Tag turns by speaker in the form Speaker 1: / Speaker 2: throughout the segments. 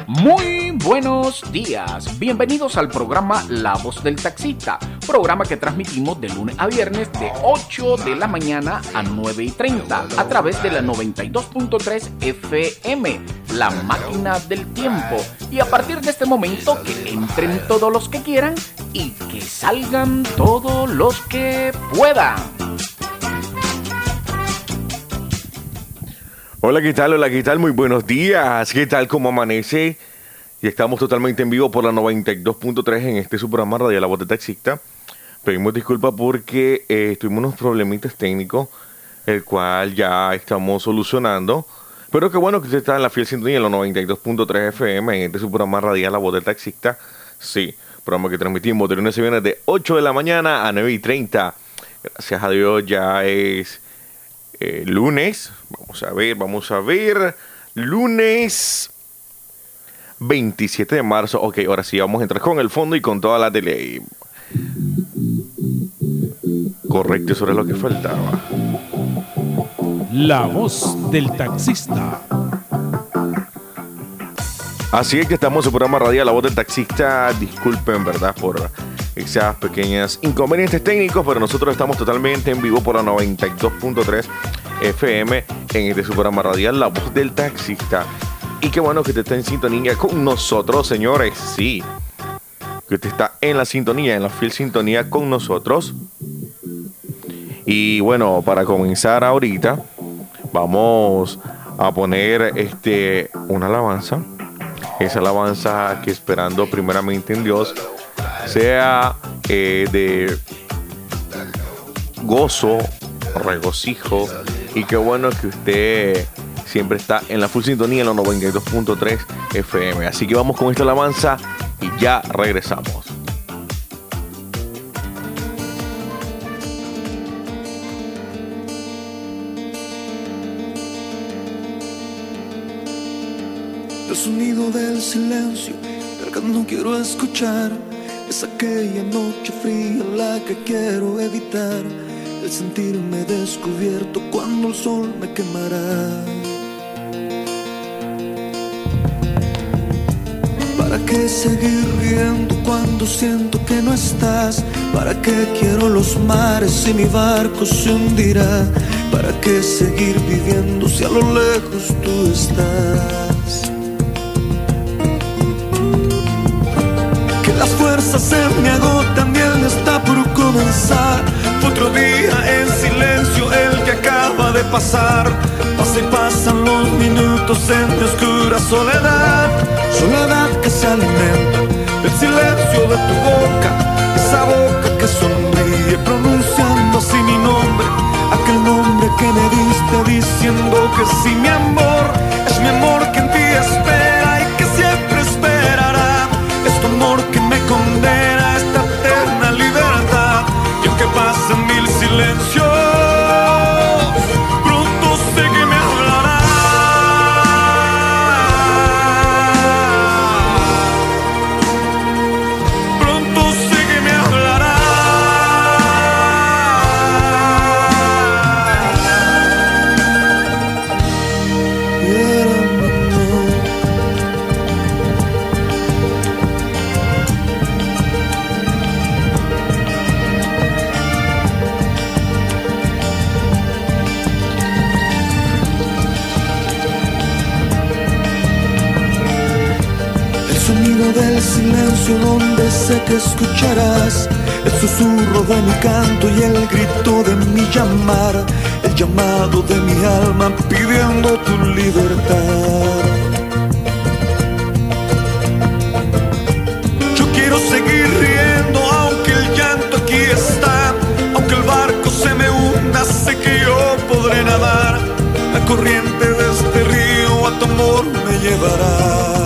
Speaker 1: Muy buenos días, bienvenidos al programa La Voz del Taxista, programa que transmitimos de lunes a viernes de 8 de la mañana a 9:30 a través de la 92.3 FM, la máquina del tiempo. Y a partir de este momento que entren todos los que quieran y que salgan todos los que puedan.
Speaker 2: Hola, ¿qué tal? Hola, ¿qué tal? Muy buenos días. ¿Qué tal? ¿Cómo amanece? Y estamos totalmente en vivo por la 92.3 en este su programa Radial La Voz del Taxista. Pedimos disculpas porque tuvimos unos problemitas técnicos, el cual ya estamos solucionando. Pero qué bueno que usted está en la fiel sintonía en la 92.3 FM en este su programa Radial La Voz del Taxista. Sí, programa que transmitimos de lunes a viernes de 8 de la mañana a 9:30. Gracias a Dios ya es lunes. Vamos a ver. Lunes 27 de marzo. Ok, ahora sí, vamos a entrar con el fondo y con toda la tele. Correcto, eso era lo que faltaba.
Speaker 3: La Voz del Taxista.
Speaker 2: Así es que estamos en su programa radial La Voz del Taxista. Disculpen, ¿verdad?, por esas pequeñas inconvenientes técnicos, pero nosotros estamos totalmente en vivo por la 92.3 FM en este su programa radial La Voz del Taxista. Y qué bueno que usted está en sintonía con nosotros, señores. Sí, que usted está en la sintonía, en la fiel sintonía con nosotros. Y bueno, para comenzar ahorita, vamos a poner una alabanza. Esa alabanza que, esperando primeramente en Dios, sea de gozo, regocijo. Y qué bueno que usted siempre está en la full sintonía en la 92.3 FM. Así que vamos con esta alabanza y ya regresamos.
Speaker 4: El sonido del silencio, el que no quiero escuchar, es aquella noche fría la que quiero evitar. El sentirme descubierto cuando el sol me quemará. ¿Para qué seguir riendo cuando siento que no estás? ¿Para qué quiero los mares si mi barco se hundirá? ¿Para qué seguir viviendo si a lo lejos tú estás? Que las fuerzas se me agotan y el está por comenzar. Otro día en silencio el que acaba de pasar. Pasa y pasan los minutos en mi oscura soledad. Soledad que se alimenta del silencio de tu boca. Esa boca que sonríe pronunciando así mi nombre. Aquel nombre que me diste diciendo que sí, mi amor. Es mi amor que en ti espera y que siempre esperará. Es tu amor que me condena a esta eterna libertad. Y aunque pasen mil silencios, pronto sé que me hablará. Pronto sé que me hablará. Del silencio donde sé que escucharás el susurro de mi canto y el grito de mi llamar, el llamado de mi alma pidiendo tu libertad. Yo quiero seguir riendo aunque el llanto aquí está, aunque el barco se me hunda, sé que yo podré nadar. La corriente de este río a tu amor me llevará.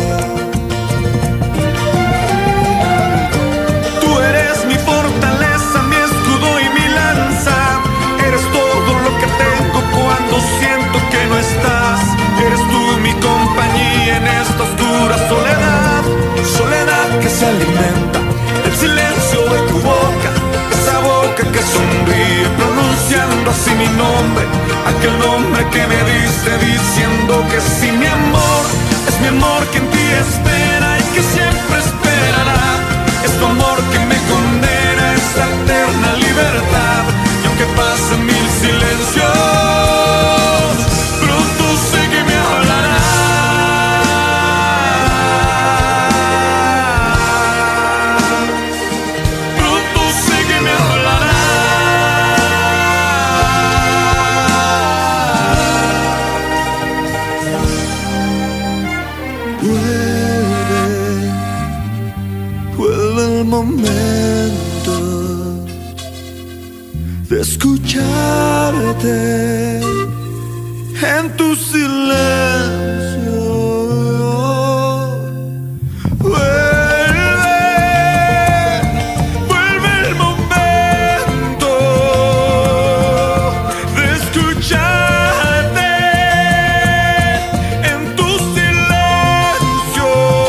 Speaker 4: Siento que no estás, eres tú mi compañía en esta oscura soledad. Soledad que se alimenta del silencio de tu boca. Esa boca que sonríe pronunciando así mi nombre. Aquel nombre que me diste diciendo que sí, mi amor. Es mi amor que en ti espera y que siempre esperará. Es tu amor que me condena a esa eterna libertad. Y aunque pasen mil silencios, pronto sé que me hablará. Pronto sé que me hablará. Vuelve el momento de escucharte en tu silencio. Vuelve el momento de escucharte en tu silencio.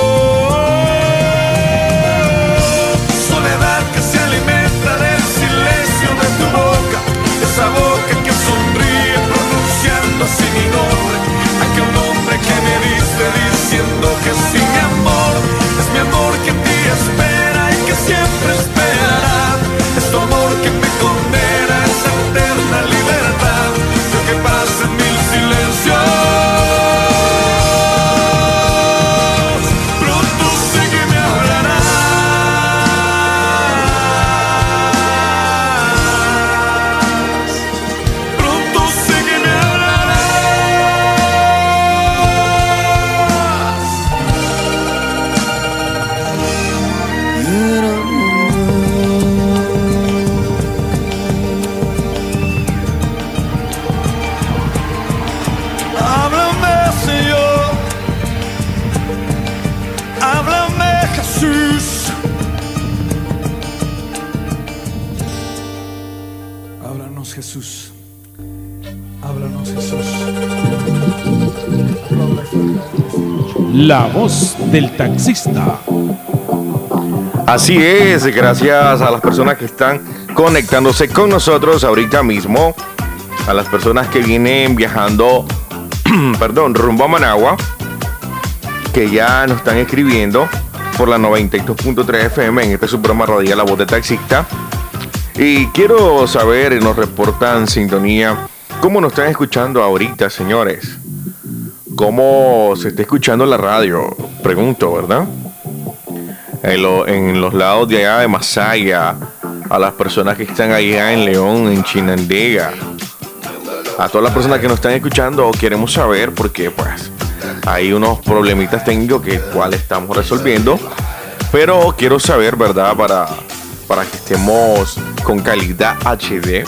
Speaker 4: Soledad que se alimenta del silencio de tu boca, esa boca que sonríe pronunciando así mi nombre, aquel nombre que me diste diciendo que sí, mi amor. Es mi amor que en ti espera y que siempre esperará. Es tu amor que me condena a esa eterna libertad. Y aunque pasen mil silencios, pronto sé que me hablarás. Pronto sé que me háblame, Señor, háblame, Jesús. Háblanos, Jesús. Háblanos, Jesús.
Speaker 3: La voz del taxista.
Speaker 2: Así es, gracias a las personas que están conectándose con nosotros ahorita mismo, a las personas que vienen viajando, rumbo a Managua, que ya nos están escribiendo por la 92.3 FM en este su programa radial La Voz del Taxista. Y quiero saber, nos reportan sintonía, cómo nos están escuchando ahorita, señores. ¿Cómo se está escuchando la radio? Pregunto, ¿verdad? En los lados de allá de Masaya, a las personas que están allá en León, en Chinandega, a todas las personas que nos están escuchando, queremos saber porque pues hay unos problemitas técnicos que cuales estamos resolviendo, pero quiero saber, ¿verdad? Para que estemos con calidad HD.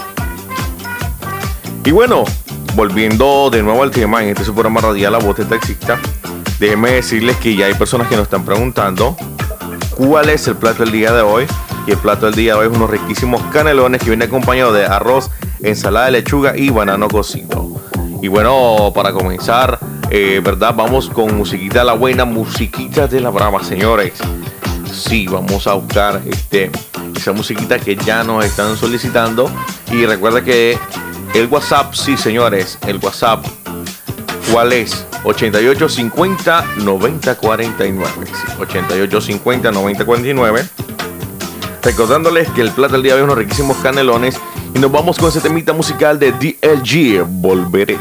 Speaker 2: Y bueno, volviendo de nuevo al tema en este su programa radial La Voz del Taxista, déjenme decirles que ya hay personas que nos están preguntando cuál es el plato del día de hoy. Y el plato del día de hoy es unos riquísimos canelones que viene acompañado de arroz, ensalada de lechuga y banano cocido. Y bueno, para comenzar, ¿verdad? Vamos con musiquita la buena, musiquita de la brava, señores. Sí, vamos a buscar esa musiquita que ya nos están solicitando. Y recuerda que el WhatsApp, sí, señores, el WhatsApp, ¿cuál es? 8850-9049. 8850-9049. Recordándoles que el plato del día de hoy es unos riquísimos canelones. Y nos vamos con ese temita musical de DLG, Volveré.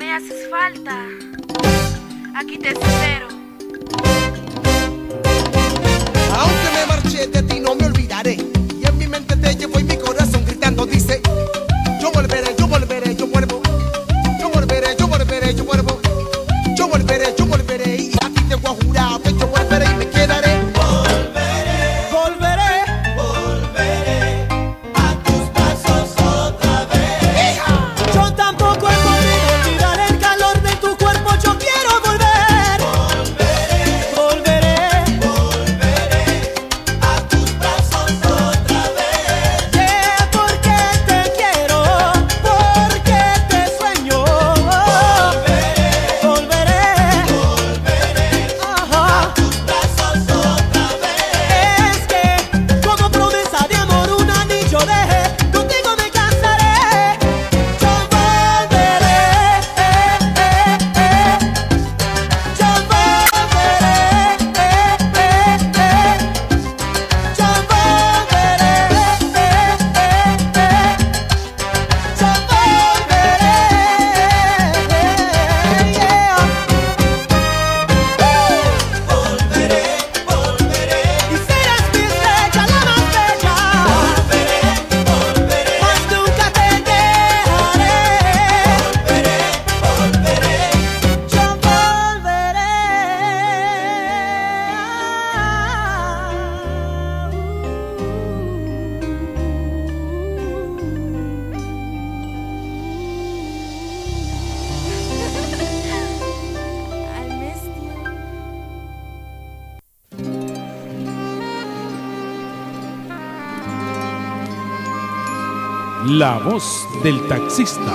Speaker 5: me haces falta. Aquí te espero.
Speaker 6: Aunque me marché de ti no me olvidaré. Y en mi mente te llevo y mi corazón gritando dice: yo volveré, yo volveré, yo vuelvo. Yo volveré, yo volveré, yo vuelvo. Yo volveré, yo volveré. Y a ti te voy a jurar que yo volveré y me quedaré. Volveré, volveré, volveré a tus pasos otra vez. ¡Hija! Yo tampoco he podido olvidar el calor de tu cuerpo. Yo quiero volver. Volveré, volveré, volveré a tus brazos otra vez. Yeah, porque te quiero, porque te sueño. Volveré, volveré, volveré a tus brazos otra vez. Es que como promesa de amor un anillo dejé, contigo me casaré. Yo volveré, yo volveré, yo volveré, volveré, y serás mi estrella, la más bella. Volveré, volveré, más nunca te dejaré. Volveré, volveré, yo volveré.
Speaker 5: I missed you.
Speaker 3: La voz del taxista.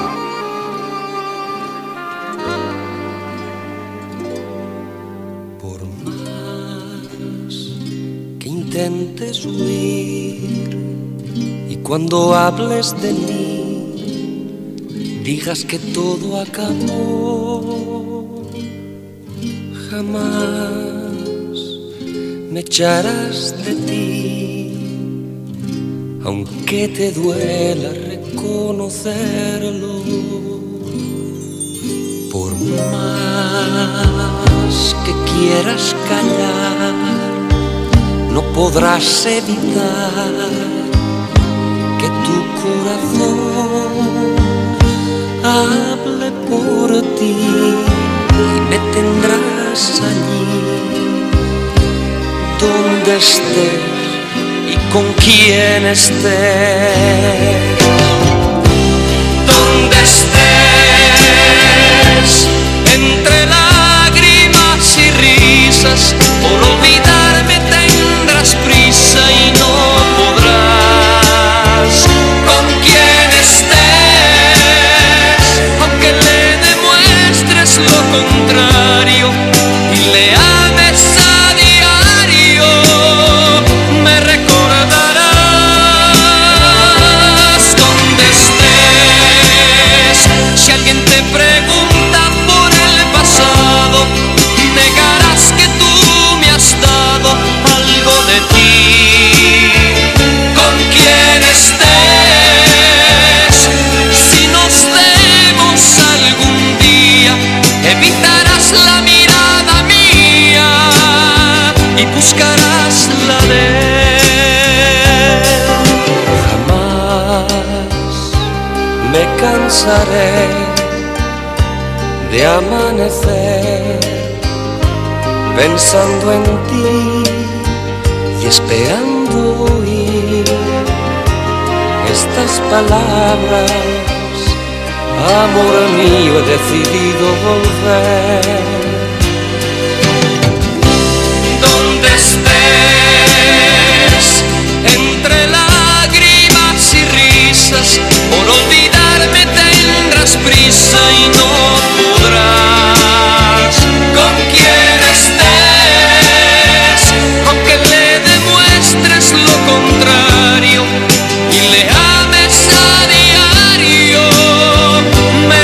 Speaker 7: Por más que intentes huir y cuando hables de mí digas que todo acabó, jamás me echarás de ti, aunque te duela reconocerlo. Por más que quieras callar, no podrás evitar que tu corazón hable por ti y me tendrás allí donde estés y con quien estés. Donde estés, entre lágrimas y risas, por olvidarme tendrás prisa y no podrás. Con quien estés, aunque le demuestres lo contrario y le ames a diario, me recordarás. Donde estés, si alguien te pregunta por el pasado, negarás que tú me has dado algo de ti. Con quien estés, si nos vemos algún día, evitarás la mirada mía y buscarás la de él. Jamás me cansaré de amanecer pensando en ti y esperando oír estas palabras: amor mío, he decidido volver. Donde estés, entre lágrimas y risas, por olvidarme tendrás prisa y no podrás. Con quien estés, aunque le demuestres lo contrario y le ames a diario, me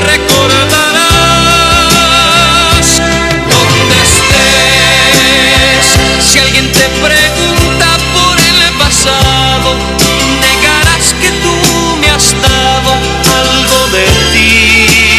Speaker 7: recordarás. Donde estés, si alguien te pregunta por el pasado, negarás que tú me has dado algo de ti.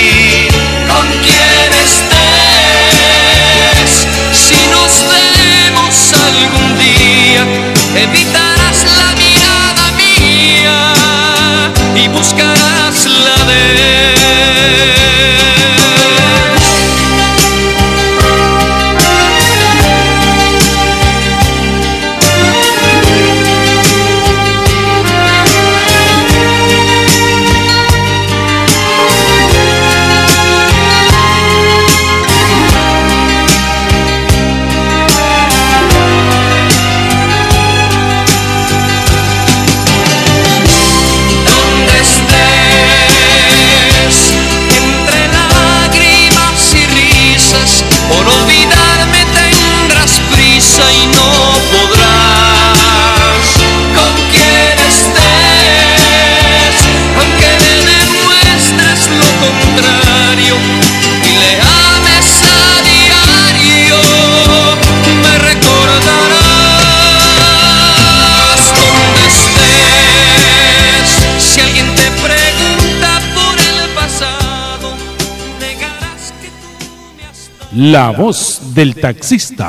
Speaker 7: le ames a diario, me recordarás donde estés. Si alguien te pregunta por el pasado, negarás que tú me has dado.
Speaker 3: La voz del taxista.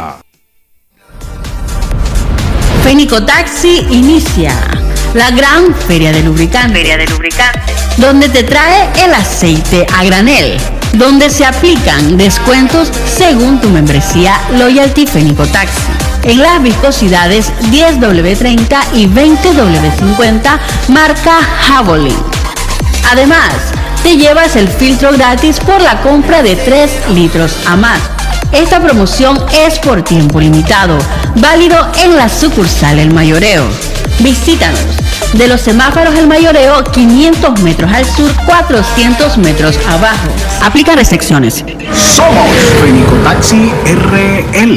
Speaker 8: Fénico Taxi inicia la gran feria de lubricantes, donde te trae el aceite a granel, donde se aplican descuentos según tu membresía Loyalty Fénico Taxi en las viscosidades 10W30 y 20W50 marca Javelin. Además, te llevas el filtro gratis por la compra de 3 litros a más. Esta promoción es por tiempo limitado, válido en la sucursal El Mayoreo. Visítanos de los semáforos El Mayoreo, 500 metros al sur, 400 metros abajo. Aplica restricciones.
Speaker 1: Somos Fénico Taxi RL.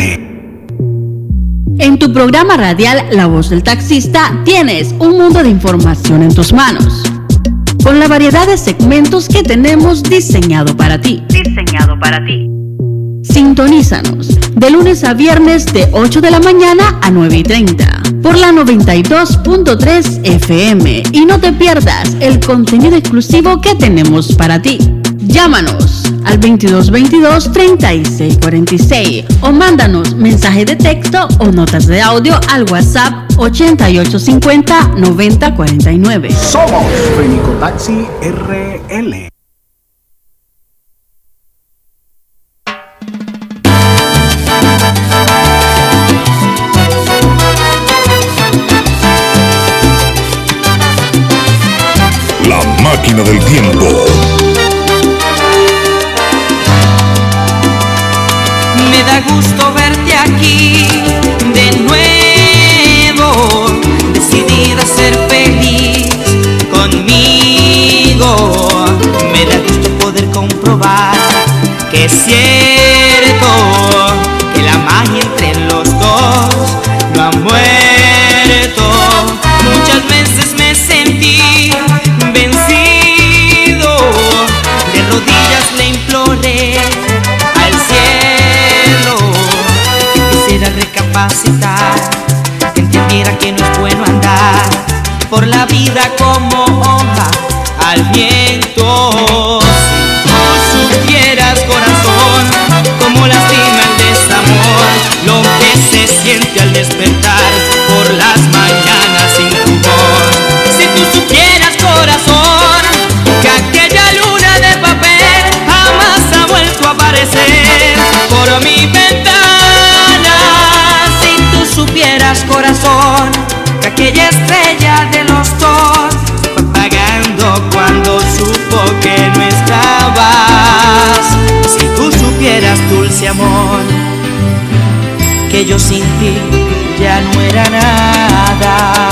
Speaker 8: En tu programa radial La Voz del Taxista tienes un mundo de información en tus manos, con la variedad de segmentos que tenemos diseñado para ti. Sintonízanos de lunes a viernes de 8 de la mañana a 9:30 por la 92.3 FM y no te pierdas el contenido exclusivo que tenemos para ti. Llámanos al 2222-3646 o mándanos mensaje de texto o notas de audio al WhatsApp 8850-9049.
Speaker 1: Somos Fénico Taxi RL.
Speaker 9: La máquina del tiempo.
Speaker 7: Me da gusto verte aquí de nuevo, decidida a ser feliz conmigo. Me da gusto poder comprobar que es cierto que la magia entre los dos no ha muerto. Muchas veces me sentí vencido, de rodillas le imploré al cielo que quisiera recapacitar, que entendiera que no es bueno andar por la vida como hoja al viento. Si tú supieras, corazón, cómo lastima el desamor, lo que se siente al despertar por las mañanas sin tu voz. Si tú supieras, corazón, que aquella luna de papel jamás ha vuelto a aparecer por mi ventana. Si tú supieras, corazón, que aquella estrella de los dos se fue apagando cuando supo que no estabas. Si tú supieras, dulce amor, que yo sin ti ya no era nada.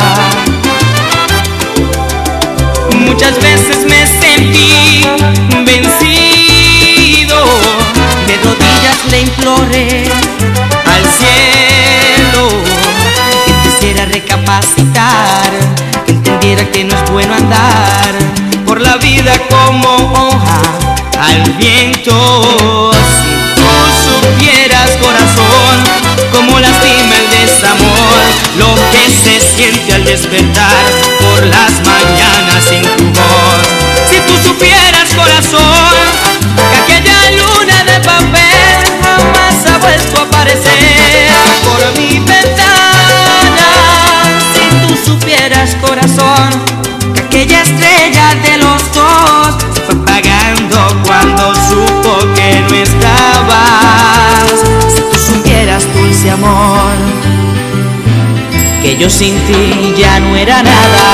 Speaker 7: Muchas veces me sentí vencido, de rodillas le imploré al cielo que quisiera recapacitar, que entendiera que no es bueno andar por la vida como hoja al viento. Si tú supieras, corazón, cómo lastima el desamor, lo que se siente al despertar por las mañanas sin tu voz. Si tú supieras, corazón, que aquella luna de papel jamás ha vuelto a aparecer por mi ventana. Si tú supieras, corazón, que aquella estrella de los dos se fue apagando cuando supo que no estabas. Si tú supieras, dulce amor, que yo sin ti ya no era nada.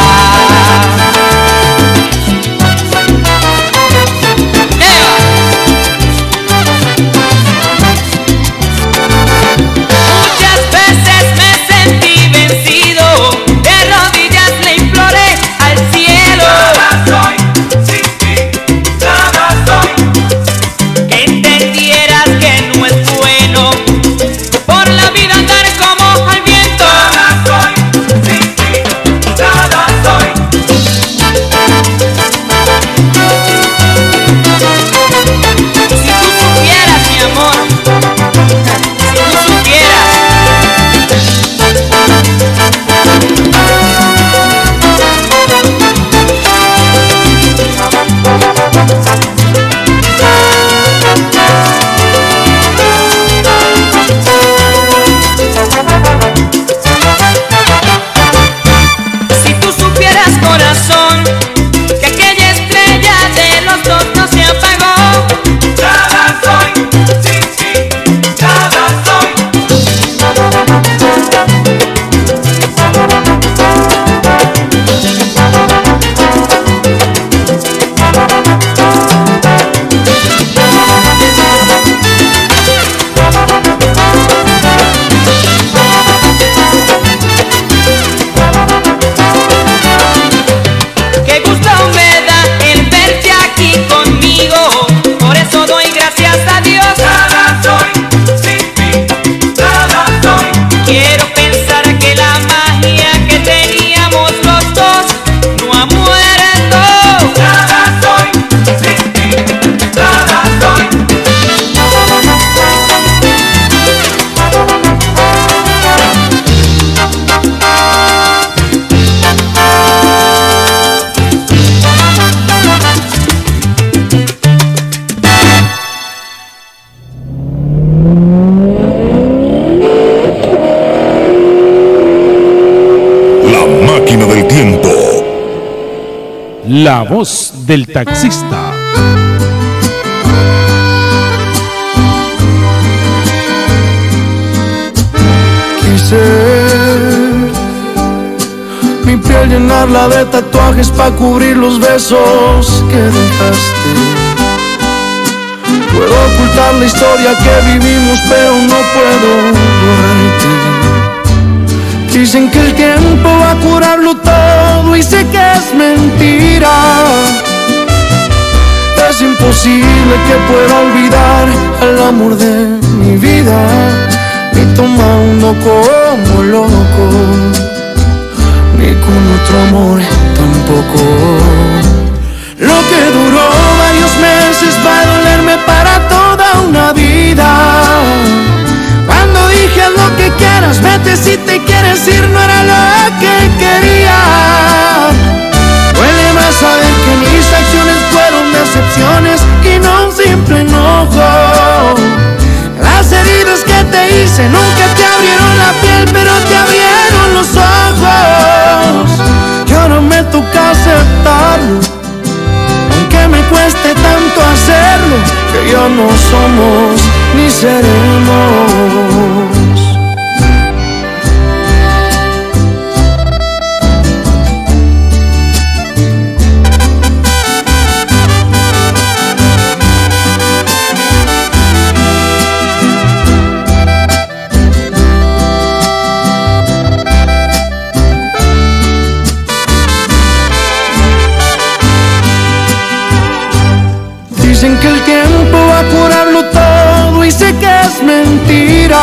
Speaker 7: Muchas veces me sentí vencido, de rodillas le imploré al cielo. Nada soy, sin ti, nada soy. Que entendieras que no es bueno por la vida andar como al viento. Nada soy, sin ti, nada soy.
Speaker 3: La voz del taxista.
Speaker 4: Quise mi piel llenarla de tatuajes pa' cubrir los besos que dejaste. Puedo ocultar la historia que vivimos, pero no puedo borrarte. Dicen que el tiempo va a curarlo todo y sé que es mentira. Es imposible que pueda olvidar al amor de mi vida, ni tomando como loco, ni con otro amor tampoco. Lo que duró varios meses va a dolerme para toda una vida. Cuando dije haz lo que quieras, vete si te quieres ir, no era lo que quería. Duele más saber que mis acciones fueron decepciones y no un simple enojo. Las heridas que te hice nunca te abrieron la piel, pero te abrieron los ojos. Y ahora me toca aceptarlo, aunque me cueste tanto hacerlo, que ya no somos ni seremos. Dicen que el tiempo va a curarlo todo y sé que es mentira.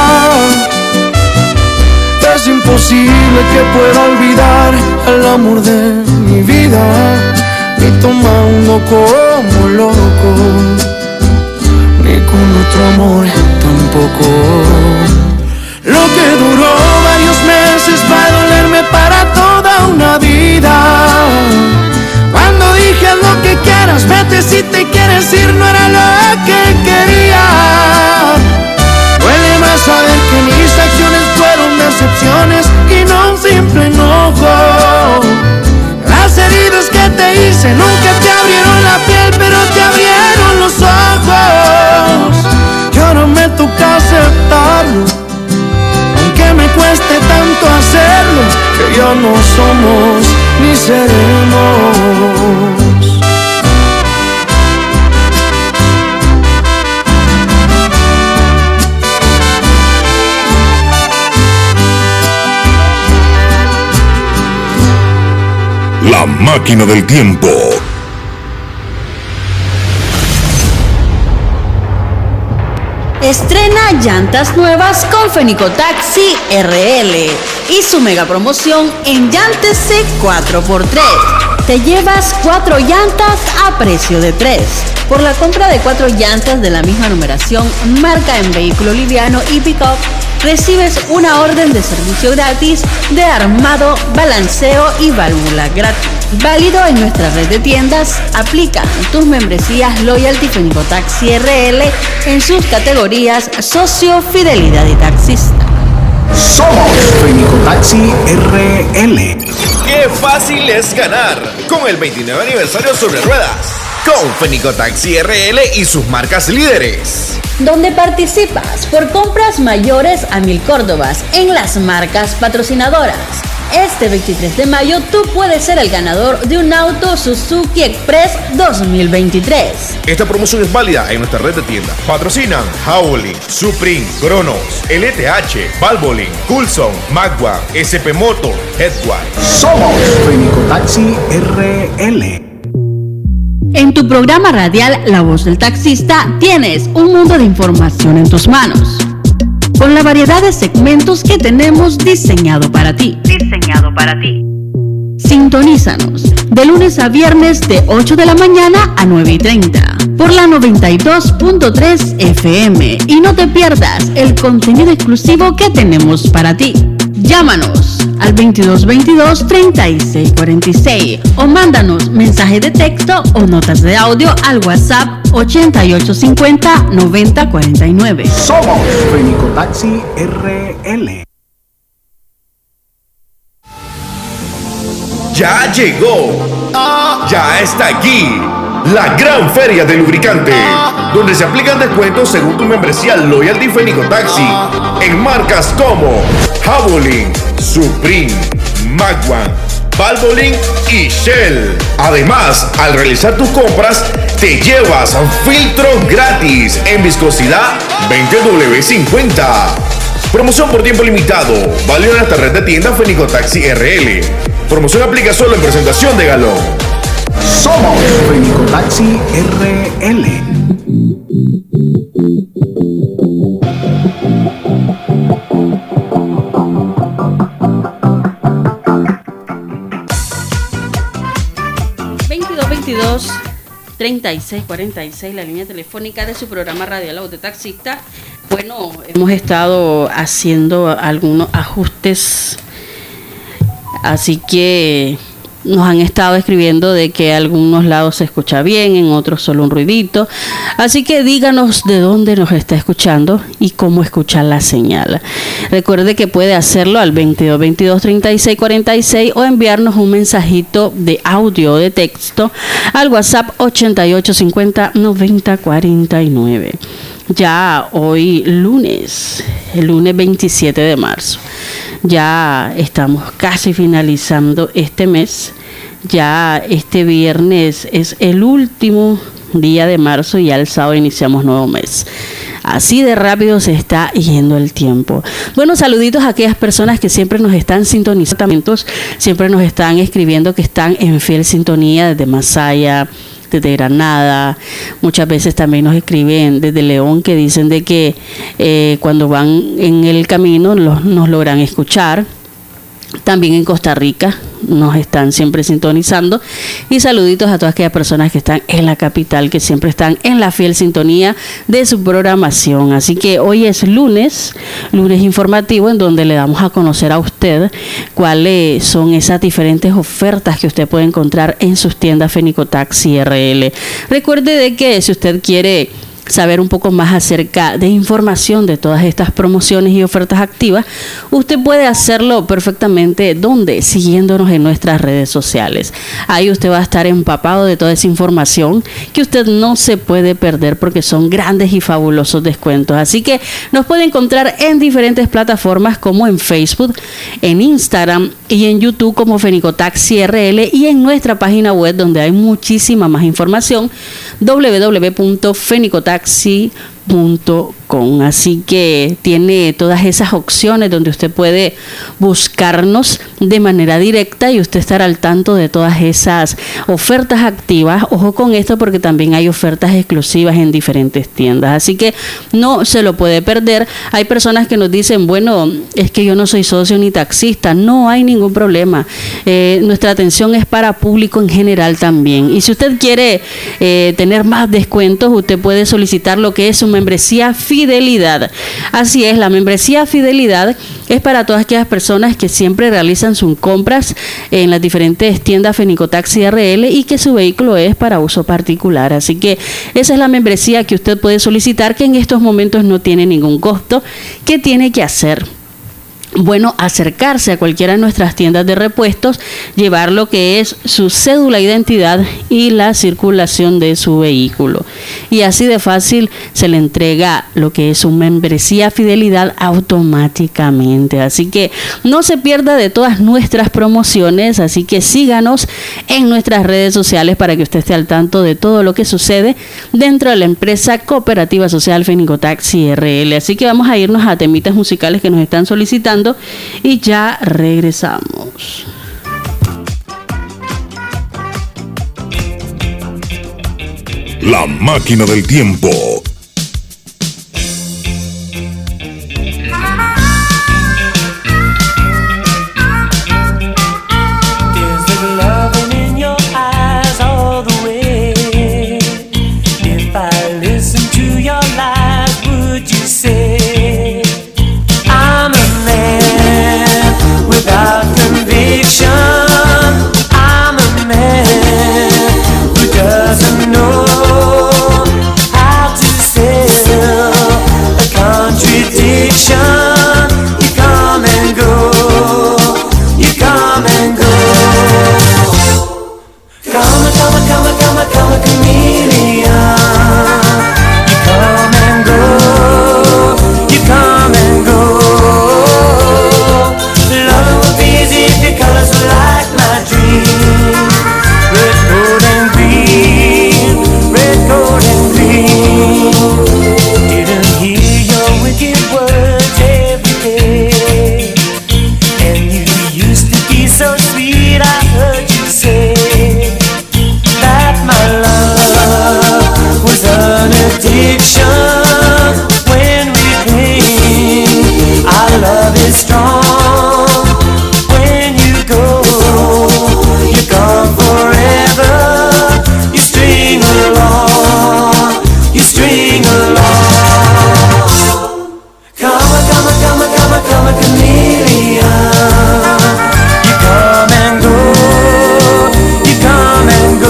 Speaker 4: Es imposible que pueda olvidar al amor de mi vida, ni tomando como loco, ni con otro amor tampoco. Lo que duró varios meses va a dolerme para toda una vida. Cuando dije haz lo que quieras, vete si te quieres ir, no era lo que quería. Duele más saber que mis acciones fueron decepciones y no un simple enojo. Las heridas que te hice nunca te abrieron la piel, pero te abrieron los ojos. Y ahora me toca aceptarlo, aunque me cueste tanto hacerlo, que ya no somos ni seremos.
Speaker 9: La máquina del tiempo.
Speaker 8: Estrena llantas nuevas con Fenicotaxi RL y su mega promoción Enllántese 4x3. Te llevas 4 llantas a precio de 3. Por la compra de 4 llantas de la misma numeración, marca en vehículo liviano y pick-up, recibes una orden de servicio gratis de armado, balanceo y válvula gratis. Válido en nuestra red de tiendas. Aplican tus membresías Loyalty Fenicotaxi RL en sus categorías Socio, Fidelidad y Taxista.
Speaker 1: Somos Fenicotaxi RL.
Speaker 10: ¡Qué fácil es ganar! Con el 29 aniversario sobre ruedas, con Fenicotaxi RL y sus marcas líderes,
Speaker 8: donde participas por compras mayores a 1000 córdobas en las marcas patrocinadoras. Este 23 de mayo tú puedes ser el ganador de un auto Suzuki Express 2023.
Speaker 10: Esta promoción es válida en nuestra red de tiendas. Patrocinan Howling, Supreme, Cronos, LTH, Valvoline, Coulson, Magua, SP Moto, Headway.
Speaker 1: Somos Fenicotaxi RL.
Speaker 8: En tu programa radial La Voz del Taxista tienes un mundo de información en tus manos, con la variedad de segmentos que tenemos diseñado para ti. Sintonízanos de lunes a viernes de 8 de la mañana a 9:30 por la 92.3 FM y no te pierdas el contenido exclusivo que tenemos para ti. Llámanos al 2222-3646 o mándanos mensaje de texto o notas de audio al WhatsApp 8850-9049.
Speaker 1: Somos Fenicotaxi RL.
Speaker 10: ¡Ya llegó! Ya está aquí la gran feria de lubricante, donde se aplican descuentos según tu membresía Loyalty Fenicotaxi en marcas como Javelin, Supreme, Magwan, Valvoline y Shell. Además, al realizar tus compras, te llevas filtro gratis en viscosidad 20W50. Promoción por tiempo limitado, válido en esta red de tiendas Fenicotaxi RL. Promoción aplica solo en presentación de galón.
Speaker 1: Somos Fenicotaxi RL.
Speaker 8: ...22 36 46, la línea telefónica de su programa radial La Voz del Taxista. Bueno, hemos estado haciendo algunos ajustes, así que nos han estado escribiendo de que en algunos lados se escucha bien, en otros solo un ruidito. Así que díganos de dónde nos está escuchando y cómo escuchar la señal. Recuerde que puede hacerlo al 22 22 36 46 o enviarnos un mensajito de audio o de texto al WhatsApp 88 50 90 49. Ya hoy lunes, el lunes 27 de marzo, ya estamos casi finalizando este mes. Ya este viernes es el último día de marzo y ya el sábado iniciamos nuevo mes. Así de rápido se está yendo el tiempo. Bueno, saluditos a aquellas personas que siempre nos están sintonizando, siempre nos están escribiendo que están en fiel sintonía desde Masaya, desde Granada. Muchas veces también nos escriben desde León, que dicen de que cuando van en el camino nos logran escuchar. También en Costa Rica nos están siempre sintonizando. Y saluditos a todas aquellas personas que están en la capital, que siempre están en la fiel sintonía de su programación. Así que hoy es lunes informativo, en donde le damos a conocer a usted cuáles son esas diferentes ofertas que usted puede encontrar en sus tiendas Fenicotaxi RL. Recuerde de que si usted quiere saber un poco más acerca de información de todas estas promociones y ofertas activas, usted puede hacerlo perfectamente, ¿dónde? Siguiéndonos en nuestras redes sociales. Ahí usted va a estar empapado de toda esa información que usted no se puede perder, porque son grandes y fabulosos descuentos. Así que nos puede encontrar en diferentes plataformas, como en Facebook, en Instagram y en YouTube como Fenicotaxi RL, y en nuestra página web, donde hay muchísima más información, www.fenicotaxi.com. Así que tiene todas esas opciones donde usted puede buscarnos de manera directa y usted estará al tanto de todas esas ofertas activas. Ojo con esto, porque también hay ofertas exclusivas en diferentes tiendas, así que no se lo puede perder. Hay personas que nos dicen, bueno, es que yo no soy socio ni taxista. No hay ningún problema. Nuestra atención es para público en general también. Y si usted quiere tener más descuentos, usted puede solicitar lo que es su membresía Fidelidad. Así es, la membresía Fidelidad es para todas aquellas personas que siempre realizan sus compras en las diferentes tiendas Fenicotaxi RL y que su vehículo es para uso particular. Así que esa es la membresía que usted puede solicitar, que en estos momentos no tiene ningún costo. ¿Qué tiene que hacer? Bueno, acercarse a cualquiera de nuestras tiendas de repuestos, llevar lo que es su cédula de identidad y la circulación de su vehículo. Y así de fácil se le entrega lo que es su membresía Fidelidad automáticamente. Así que no se pierda de todas nuestras promociones. Así que síganos en nuestras redes sociales para que usted esté al tanto de todo lo que sucede dentro de la empresa Cooperativa Social Fenicotaxi RL. Así que vamos a irnos a temitas musicales que nos están solicitando y ya regresamos.
Speaker 9: La máquina del tiempo.
Speaker 11: I'm a man who doesn't know how to contradiction when we cling. Our love is strong. When you go, you're gone forever. You string along, you string along. Come a, come a, come a, come a, come a chameleon. You come and go, you come and go.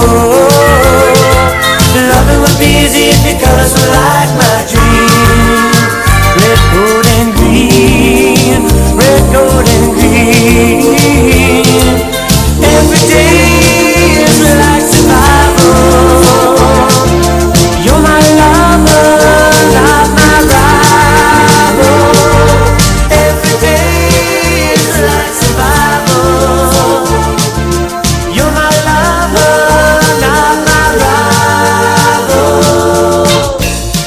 Speaker 11: Loving would be easy if your colors were like my dream. Red, gold, and green. Red, gold, and green. Every day is like survival. You're my lover, not my rival. Every day is like survival. You're my lover, not my rival.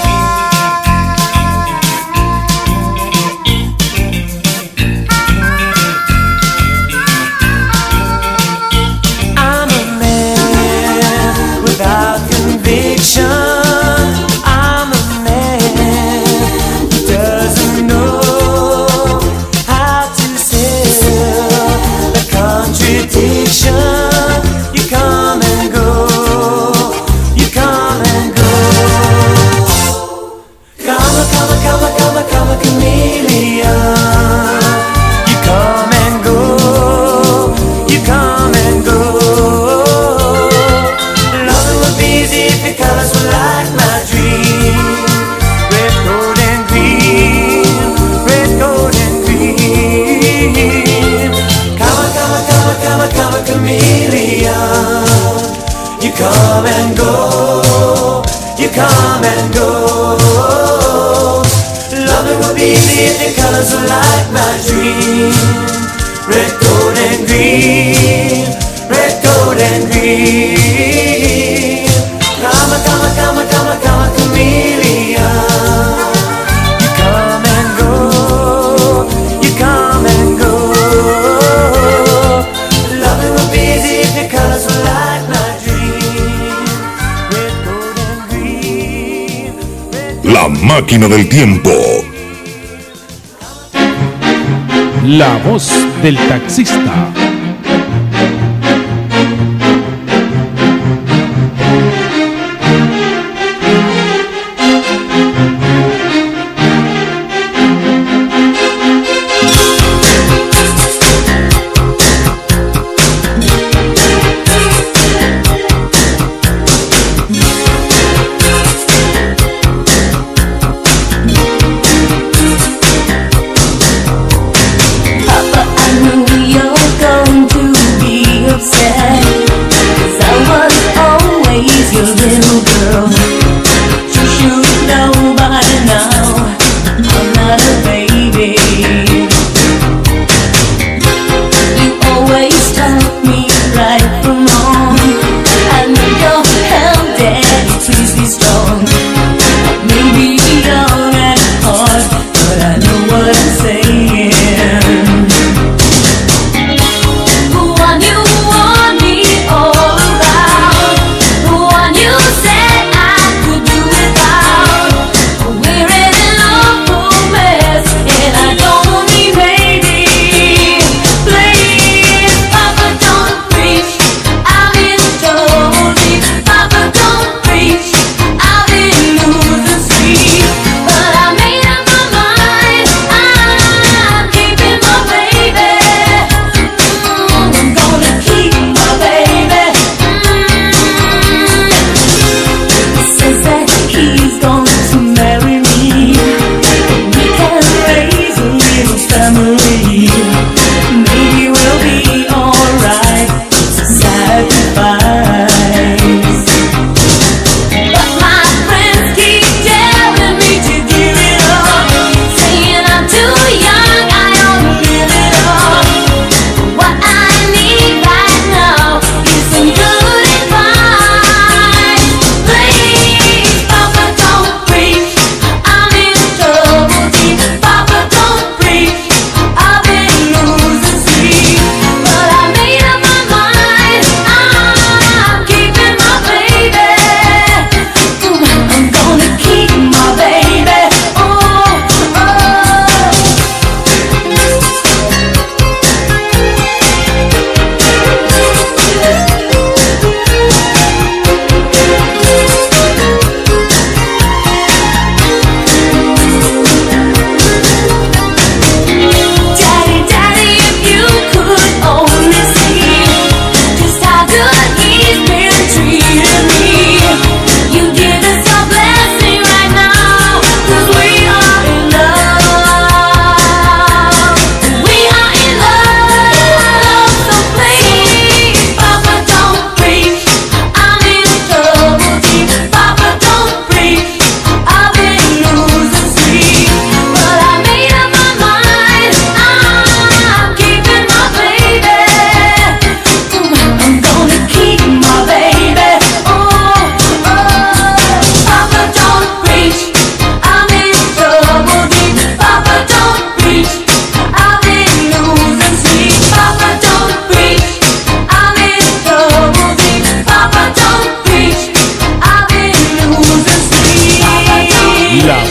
Speaker 11: I'm a man without conviction. I'm a man who doesn't know how to sell a contradiction. You come and go, you come and go. Come a, come a, come a, come a, come a chameleon. You come and go, you come and go. Loving would be easy if your colors were like my dream. Red, gold, and green. Red, gold, and green. Come a, come a, come a, come a, come a chameleon. You come and go, you come and go. Loving would be easy if your colors were like my dream. Red, gold, and green. Red, gold, and green. Come a, come a, come a, come a, come a chameleon. You come and go, you come and go. Loving would be easy if your colors were like my dream. Red, gold, and green.
Speaker 9: La máquina del tiempo.
Speaker 3: La voz del taxista.
Speaker 12: Papa, I know you're gone.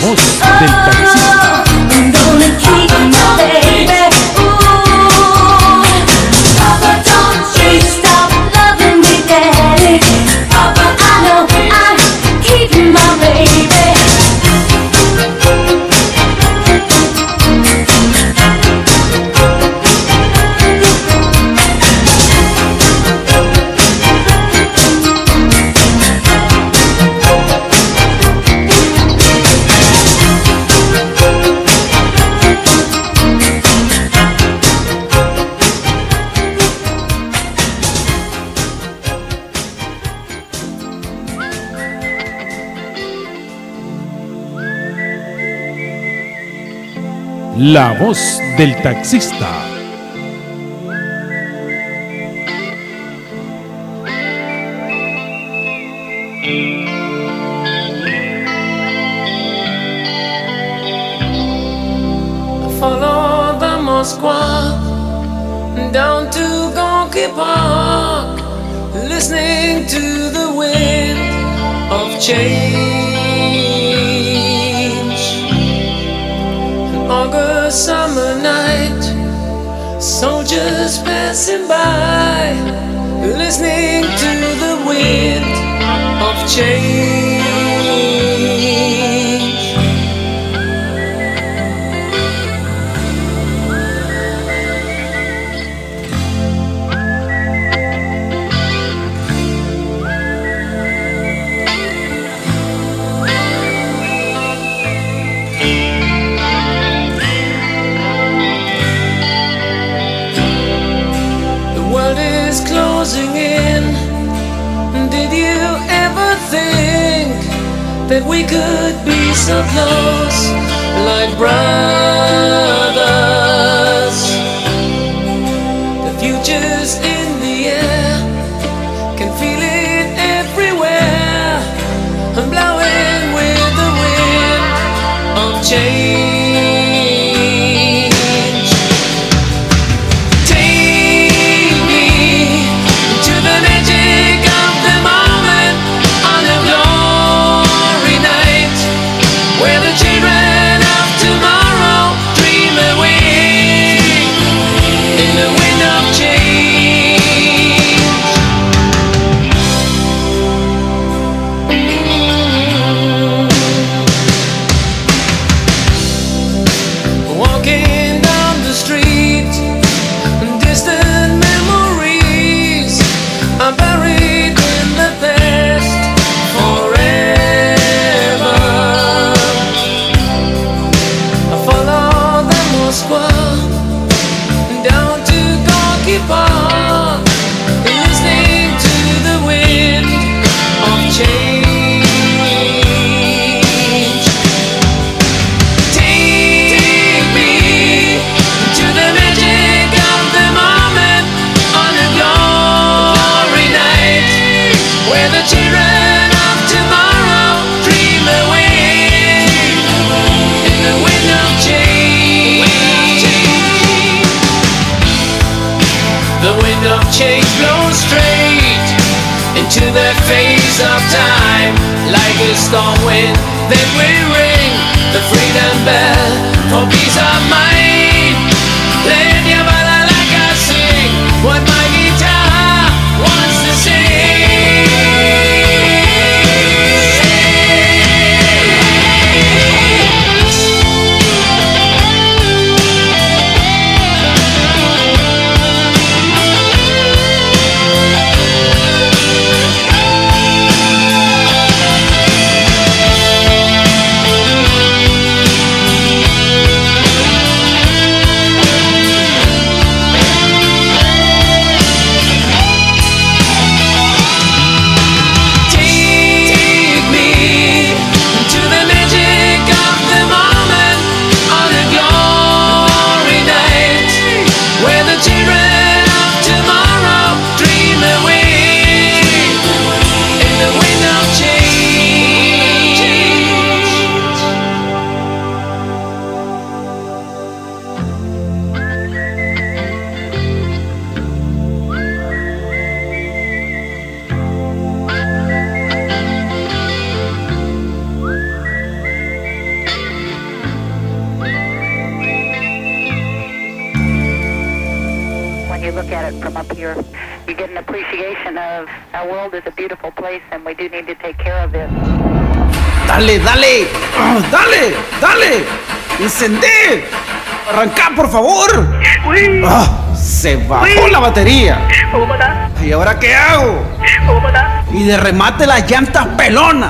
Speaker 3: voz del taxista. La voz del taxista.
Speaker 12: Follow the Moskva down to Gorky Park, listening to the wind of change. August summer night, soldiers passing by, listening to the wind of change. That we could be so close, like brothers. The future's in the air, can feel it everywhere. I'm blowing with the wind of change. Take me to the magic of the moment on the glory night, where the children of tomorrow dream away in the wind of change. Walking down the street, distant memories are buried in the past forever. I follow the Moskva down to Gorky Park, listening to the wind of change. Take me to the magic of the moment on a glory night, where the children of tomorrow dream away in the wind of change. The wind of change blows straight into the face of time, like a storm wind that will ring the freedom bell for peace of mind. Let your balalaika sing what my guitar wants to sing.
Speaker 13: look at it from up here. You get an appreciation of our world is a beautiful place and we do need to take care of it.
Speaker 14: Dale, dale, dale, dale, encendé, arranca por favor. Se bajó la batería. ¿Y ahora qué hago? Y de remate las llantas pelonas.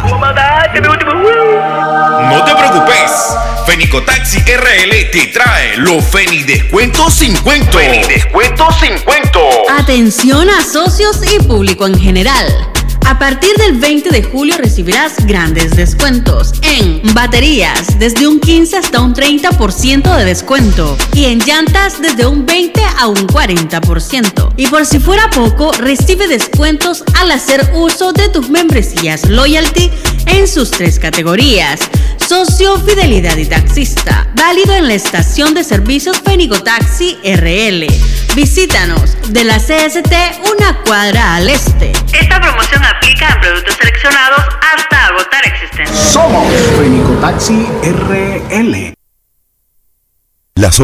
Speaker 10: No te preocupes, Fenicotaxi RL te trae los Feni Descuentos 50. Feni Descuentos 50.
Speaker 8: Atención a socios y público en general. A partir del 20 de julio recibirás grandes descuentos en baterías desde un 15 hasta un 30% de descuento y en llantas desde un 20 a un 40%. Y por si fuera poco, recibe descuentos al hacer uso de tus membresías Loyalty en sus 3 categorías: socio, fidelidad y taxista. Válido en la estación de servicios Fenicotaxi RL. Visítanos de la CST una cuadra al este.
Speaker 13: Esta promoción aplica en productos seleccionados hasta agotar existencia.
Speaker 14: Somos Fenicotaxi RL.
Speaker 9: Las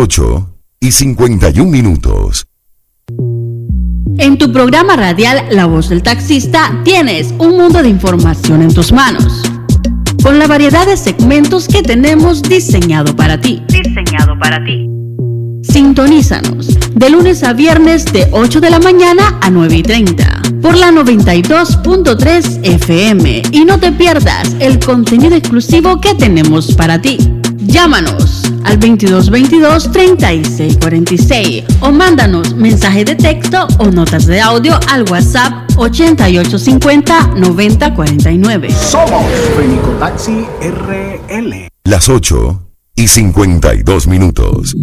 Speaker 9: 8:51.
Speaker 8: En tu programa radial La Voz del Taxista tienes un mundo de información en tus manos, con la variedad de segmentos que tenemos diseñado para ti. Sintonízanos de lunes a viernes de 8 de la mañana a 9:30 por la 92.3 FM y no te pierdas el contenido exclusivo que tenemos para ti. Llámanos al 2222-3646 o mándanos mensaje de texto o notas de audio al WhatsApp 8850-9049.
Speaker 14: Somos Fenicotaxi RL.
Speaker 9: Las 8:52.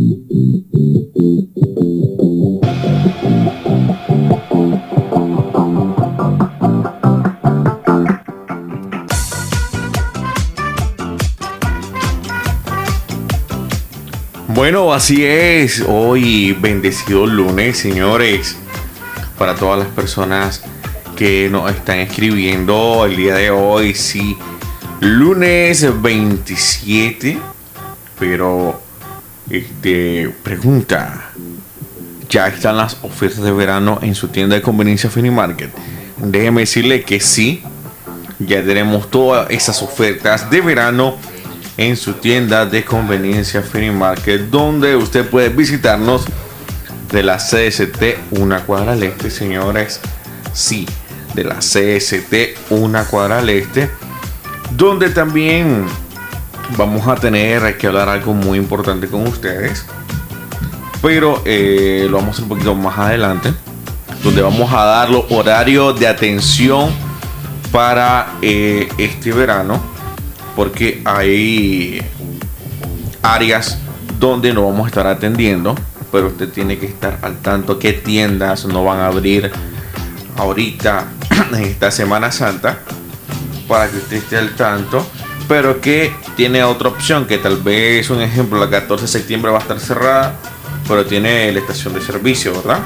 Speaker 2: Bueno, así es. Hoy bendecido lunes, señores. Para todas las personas que nos están escribiendo el día de hoy, sí, lunes 27. Pero, pregunta, ¿ya están las ofertas de verano en su tienda de conveniencia Fenimarket? Déjeme decirle que sí, ya tenemos todas esas ofertas de verano en su tienda de conveniencia Fenimarket, donde usted puede visitarnos de la CST una cuadra al este, señores. Sí, de la CST una cuadra al este, donde también vamos a tener que hablar algo muy importante con ustedes, pero lo vamos a hacer un poquito más adelante, donde vamos a dar los horarios de atención para este verano, porque hay áreas donde no vamos a estar atendiendo, pero usted tiene que estar al tanto qué tiendas no van a abrir ahorita en esta Semana Santa, para que usted esté al tanto, pero que tiene otra opción, que tal vez, un ejemplo, la 14 de septiembre va a estar cerrada, pero tiene la estación de servicio, ¿verdad?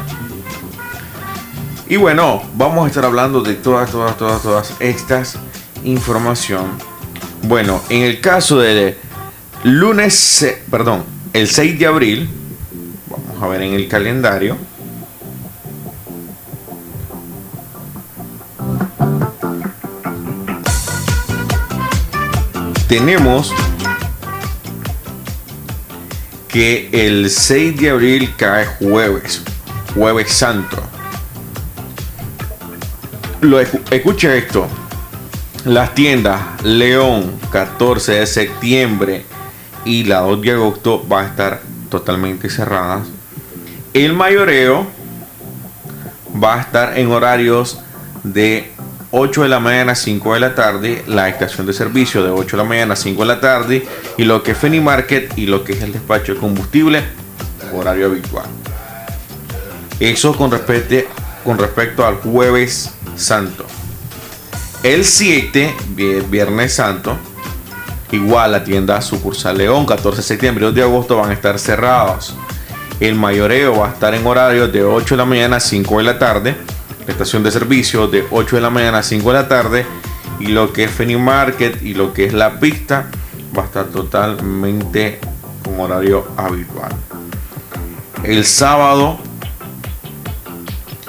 Speaker 2: Y bueno, vamos a estar hablando de todas estas información. Bueno, en el caso de el 6 de abril, vamos a ver en el calendario. Tenemos que el 6 de abril cae jueves santo. Escuche esto. Las tiendas León 14 de septiembre y la 2 de agosto van a estar totalmente cerradas. El mayoreo va a estar en horarios de 8 de la mañana a 5 de la tarde, la estación de servicio de 8 de la mañana a 5 de la tarde, y lo que es Fenimarket y lo que es el despacho de combustible, horario habitual. Eso con respecto al jueves santo. El 7, viernes santo, igual la tienda sucursal León 14 de septiembre y 2 de agosto van a estar cerrados. El mayoreo va a estar en horarios de 8 de la mañana a 5 de la tarde, la estación de servicio de 8 de la mañana a 5 de la tarde, y lo que es Fenimarket y lo que es la pista va a estar totalmente con horario habitual. El sábado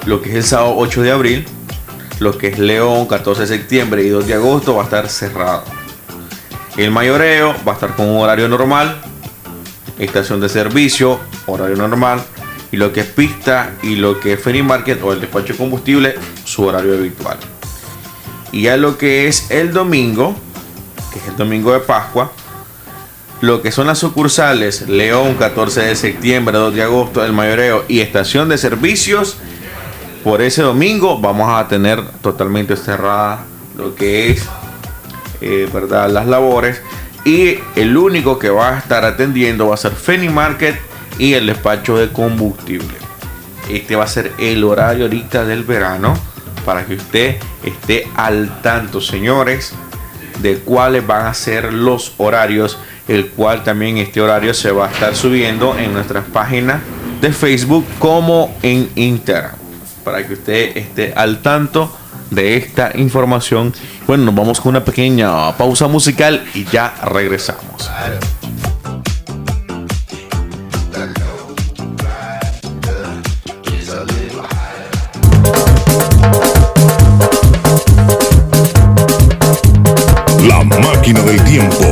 Speaker 15: lo que es el sábado 8 de abril, lo que es León 14 de septiembre y 2 de agosto va a estar cerrado. El mayoreo va a estar con un horario normal, estación de servicio, horario normal, y lo que es pista y lo que es Ferry Market o el despacho de combustible, su horario habitual. Y ya lo que es el domingo, que es el domingo de Pascua, lo que son las sucursales León 14 de septiembre, 2 de agosto, el mayoreo y estación de servicios, por ese domingo vamos a tener totalmente cerrada lo que es ¿verdad? Las labores, y el único que va a estar atendiendo va a ser Ferry Market y el despacho de combustible. Este va a ser el horario ahorita del verano, para que usted esté al tanto, señores, de cuáles van a ser los horarios, el cual también este horario se va a estar subiendo en nuestras páginas de Facebook como en Instagram, para que usted esté al tanto de esta información. Bueno, nos vamos con una pequeña pausa musical y ya regresamos.
Speaker 9: La máquina del tiempo.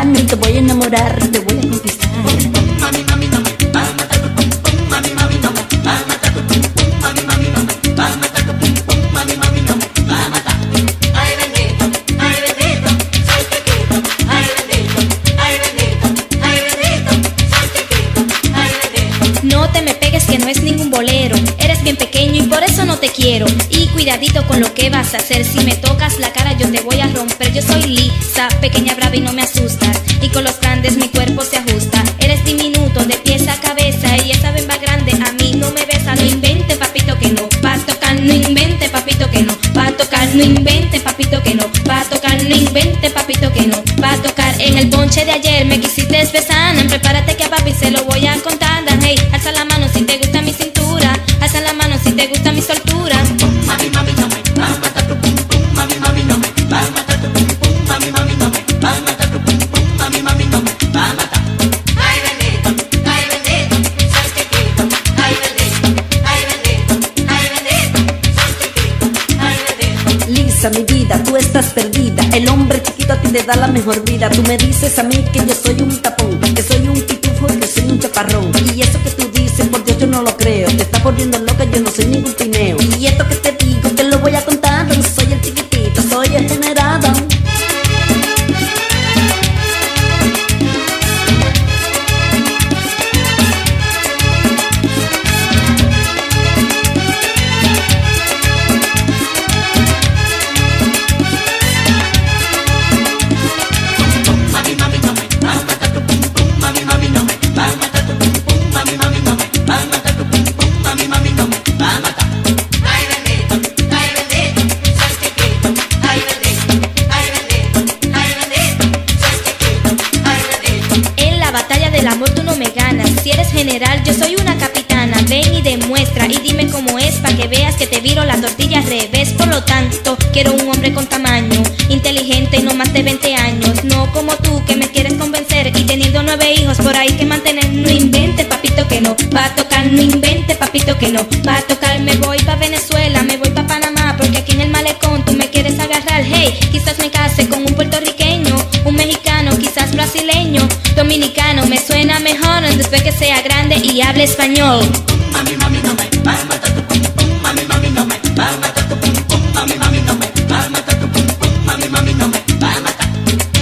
Speaker 8: mami, te voy a enamorar, te voy a conquistar.
Speaker 11: Mami, mami, no me va a matar tu pum pum. Mami, mami, no me va a matar tu pum pum. Mami, mami, no me va a matar tu pum pum. Mami, mami, no me va a matar. Ay, bendito, soy chiquito. Ay, bendito, soy chiquito. Ay, bendito.
Speaker 16: No te me pegues que no es ningún bolero. Eres bien pequeño y por eso no te quiero. Y cuidadito con lo que vas a hacer. Si me tocas la cara yo te voy a romper. Yo soy lisa, pequeña, brava y no me asustas. Y con los grandes mi cuerpo se ajusta. Eres diminuto de pies a cabeza y esa bemba grande a mí no me besa. No invente papito que no va a tocar. No invente papito que no va a tocar. No invente papito que no va a tocar. No invente papito que no va a tocar. En el bonche de ayer me quisiste besar. Prepárate que a papi se lo voy a contar. Hey, alza la mano si te gusta mi cintura. Alza la mano si te gusta mi soltura.
Speaker 11: Mami, mami, no me va a matar tu pum pum. Mami, mami, no me va a matar tu pum pum. Mami, mami, no me va a matar tu pum pum. Mami, mami, no me va a matar. Ay, bendito, soy chiquito. Ay, bendito, soy chiquito. Ay, bendito.
Speaker 8: Lisa, mi vida, tú estás perdida. El hombre chiquito a ti te da la mejor vida. Tú me dices a mí que yo soy un tapón, que soy un pitufo, que soy un chaparrón. Y eso que tú dices, por Dios yo no lo creo. Te estás volviendo loca, yo no soy ningún pineo. Y esto que te digo, te lo voy a contar. No soy el chiquitito, soy el generado.
Speaker 11: Mami, mami, no me va a matar tu pum pum. Mami, mami, no me va a matar tu pum pum. Mami, mami, no me va a matar tu pum pum. Mami, mami, no me va a matar. Ay, bendito, soy chiquito. Ay, bendito, soy chiquito. Ay, bendito.
Speaker 16: En la batalla del amor tú no me ganas. Si eres general, yo soy una capitana. Ven y demuestra y dime cómo es pa' que veas que te viro la tortilla al revés. Por lo tanto, quiero un hombre con tamaño, inteligente y no más de 20 años. No como tú que me quieres convencer y teniendo 9 hijos por ahí que mantener. No invente papito que no va a tocar. No invente papito que no va a tocar. Me voy pa' Venezuela, me voy pa' Panamá, porque aquí en el malecón tú me quieres agarrar. Hey, quizás me case con un puertorriqueño, un mexicano, quizás brasileño, dominicano. Me suena mejor después que sea grande y hable español.
Speaker 11: Mami, mami, no me va a matar tu pum pum. Mami, mami, no me va a matar tu pum pum. Mami, mami, no me va a matar tu pum pum. Mami, mami, no me va a matar.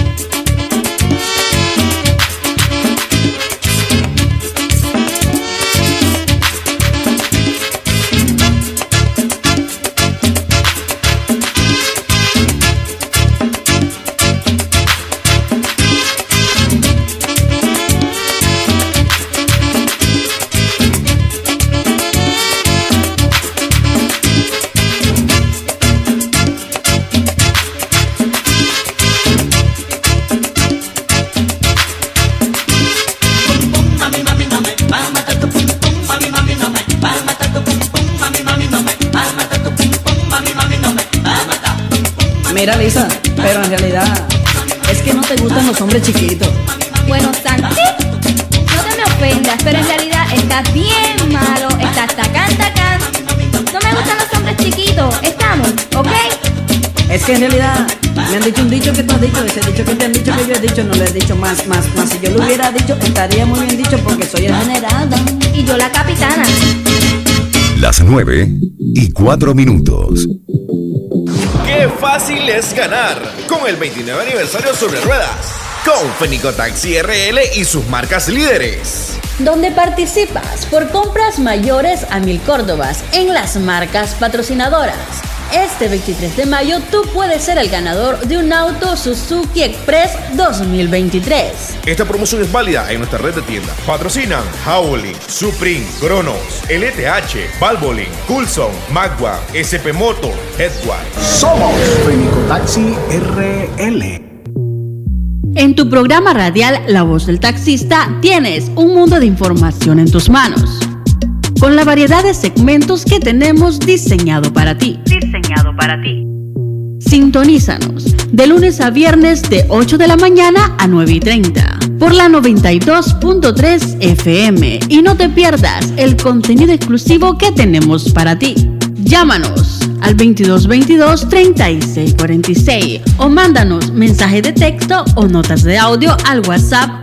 Speaker 11: Mami, mami, no me va a matar tu pum pum. Mami, mami, no me va a matar tu pum pum. Mami, mami, no me va a matar tu pum pum. Mami, mami, no me va a matar.
Speaker 8: Mira, Lisa, pero en realidad es que no te gustan los hombres chiquitos.
Speaker 16: Bueno, Santi, no te me ofendas, pero en realidad estás bien malo. Estás tacán. No me gustan los hombres chiquitos. Estamos, ¿ok?
Speaker 8: Es que en realidad me han dicho un dicho que tú has dicho. Ese dicho que te han dicho que yo he dicho, no le he dicho más. Si yo lo hubiera dicho, estaría muy bien dicho porque soy el generado.
Speaker 16: Y yo la capitana.
Speaker 9: Las 9:04.
Speaker 10: ¡Qué fácil es ganar! Con el 29 aniversario sobre ruedas. Con Fenico Taxi RL y sus marcas líderes.
Speaker 8: Donde participas por compras mayores a 1000 córdobas en las marcas patrocinadoras. Este 23 de mayo tú puedes ser el ganador de un auto Suzuki Express 2023.
Speaker 10: Esta promoción es válida en nuestra red de tiendas. Patrocinan Howling, Supreme, Cronos, LTH, Valvoline, Coulson, Magua, SP Moto, Headway.
Speaker 14: Somos Fenico Taxi RL.
Speaker 8: En tu programa radial La Voz del Taxista tienes un mundo de información en tus manos, con la variedad de segmentos que tenemos diseñado para ti. Sintonízanos de lunes a viernes de 8 de la mañana a 9:30 por la 92.3 FM y no te pierdas el contenido exclusivo que tenemos para ti. Llámanos al 2222-3646 o mándanos mensajes de texto o notas de audio al WhatsApp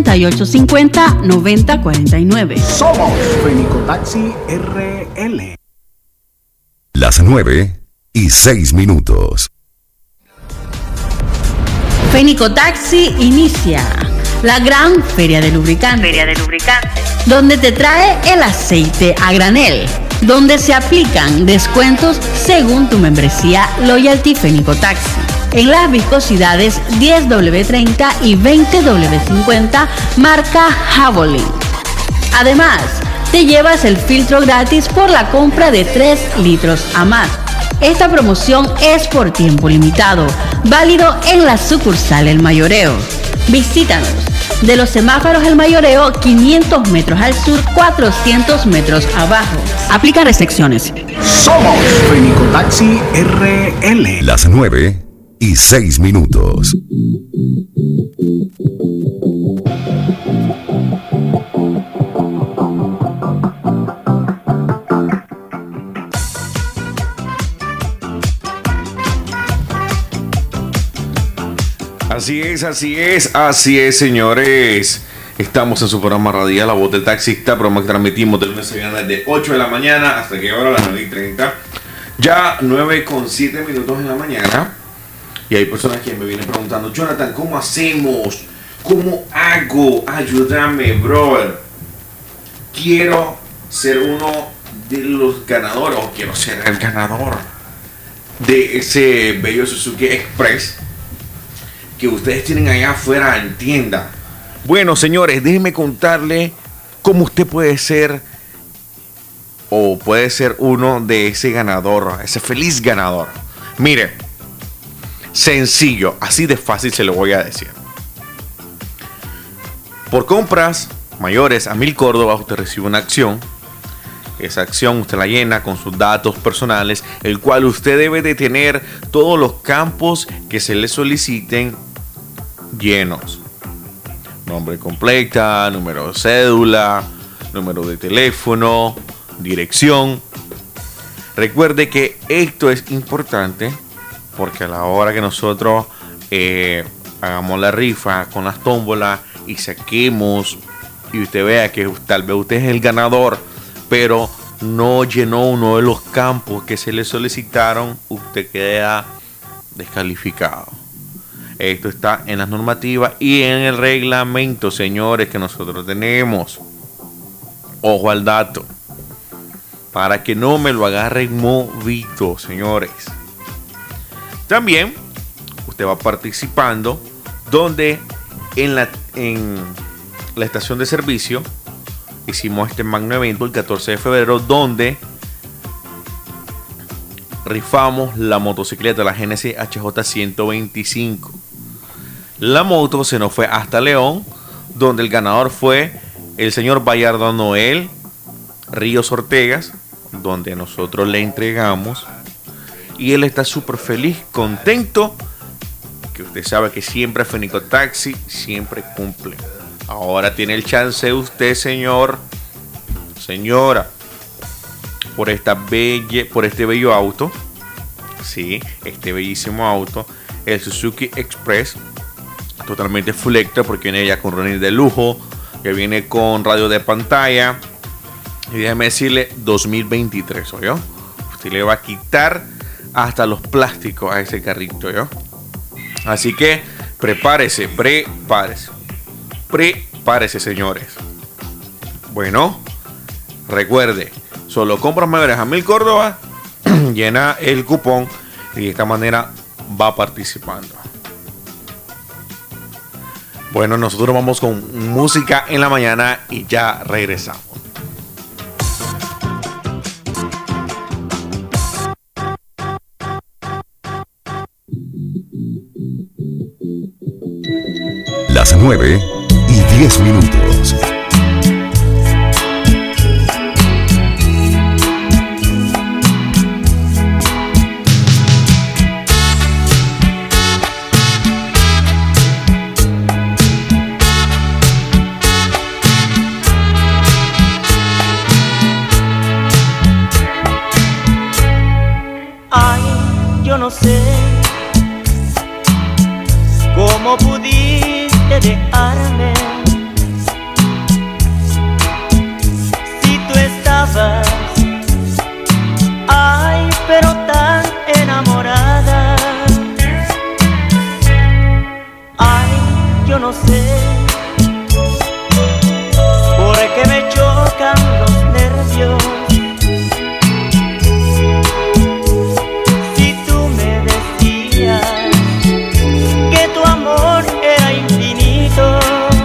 Speaker 8: 8850-9049.
Speaker 14: Somos Fenicotaxi RL.
Speaker 9: Las 9:06.
Speaker 8: Fenicotaxi inicia la gran feria de lubricantes, donde te trae el aceite a granel, donde se aplican descuentos según tu membresía Loyalty Fenicotaxi en las viscosidades 10W30 y 20W50 marca Javelin. Además, te llevas el filtro gratis por la compra de 3 litros a más. Esta promoción es por tiempo limitado, válido en la sucursal El Mayoreo. Visítanos de los semáforos El Mayoreo, 500 metros al sur, 400 metros abajo. Aplica restricciones.
Speaker 14: Somos Fenicotaxi RL.
Speaker 9: Las 9:06.
Speaker 2: Así es, señores. Estamos en su programa radial La Voz del Taxista, programa que transmitimos de lunes a viernes de 8 de la mañana hasta que ahora a las 9:30. Ya 9:07 en la mañana. Y hay personas que me vienen preguntando: Jonathan, ¿cómo hacemos? ¿Cómo hago? Ayúdame, brother. Quiero ser uno de los ganadores, o quiero ser el ganador de ese bello Suzuki Express que ustedes tienen allá afuera en tienda. Bueno, señores, déjenme contarle cómo usted puede ser, o puede ser uno de ese ganador, ese feliz ganador. Mire, sencillo, así de fácil se lo voy a decir. Por compras mayores a 1,000 córdobas, usted recibe una acción. Esa acción usted la llena con sus datos personales, el cual usted debe de tener todos los campos que se le soliciten llenos. Nombre completa, número de cédula, número de teléfono, dirección. Recuerde que esto es importante porque a la hora que nosotros hagamos la rifa con las tómbolas y saquemos y usted vea que tal vez usted es el ganador, pero no llenó uno de los campos que se le solicitaron, usted queda descalificado. Esto está en las normativas y en el reglamento, señores, que nosotros tenemos. Ojo al dato, para que no me lo agarren movito, señores. También usted va participando donde en la estación de servicio hicimos este magno evento el 14 de febrero, donde rifamos la motocicleta, la Genesis HJ 125. La moto se nos fue hasta León, donde el ganador fue el señor Bayardo Noel Ríos Ortegas, donde nosotros le entregamos. Y él está súper feliz, contento, que usted sabe que siempre Fenicotaxi siempre cumple. Ahora tiene el chance usted, señor, señora, por este bello auto, sí, este bellísimo auto, el Suzuki Express, totalmente full extra, porque viene ya con running de lujo, que viene con radio de pantalla, y déjeme decirle 2023, ¿oyó? Usted le va a quitar hasta los plásticos a ese carrito, ¿yo? Así que prepárese, señores. Bueno, recuerde, solo compras mayores a 1,000 córdobas, llena el cupón y de esta manera va participando. Bueno, nosotros vamos con música en la mañana y ya regresamos.
Speaker 9: Las 9:10.
Speaker 11: sé cómo pudiste dejarme. Si tú estabas, ay, pero tan enamorada. Ay, yo no sé por qué me chocan los nervios. Si tú me decías que tu amor era infinito.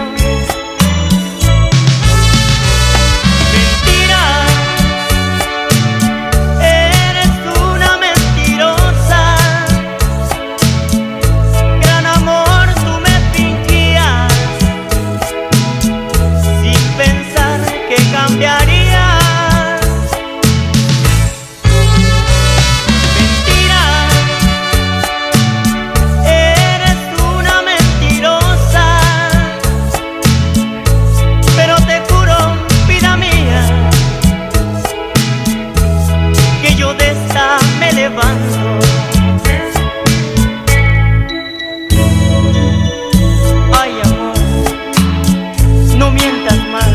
Speaker 11: Mentira, eres una mentirosa. Gran amor tú me fingías, sin pensar que cambiarías. Mentira, eres una mentirosa. Pero te juro, vida mía, que yo de esta me levanto. Ay, amor, no mientas más.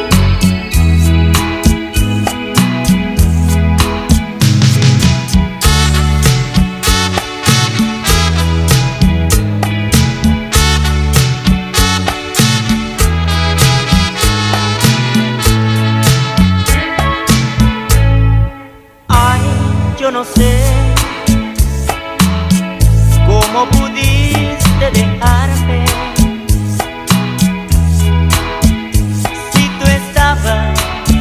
Speaker 11: Ay, yo no sé cómo pudiste dejarme. Si tú estabas,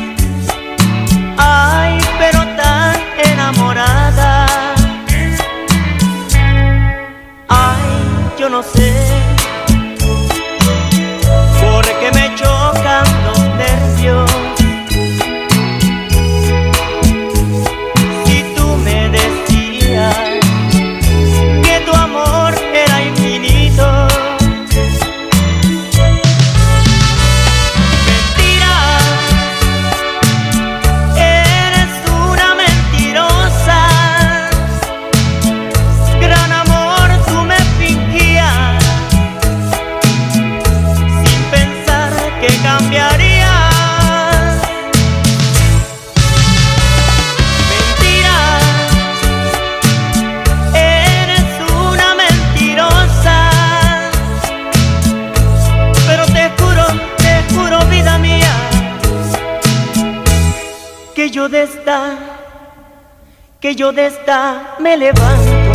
Speaker 11: ay, pero tan enamorada. Ay, yo no sé por qué me chocan los nervios. Si tú me decías que tu amor era infinito. Mentira, eres una mentirosa. Gran amor tú me fingías, sin pensar que cambiarías. Mentira, eres una mentirosa. Pero te juro, vida mía, que yo de esta me levanto.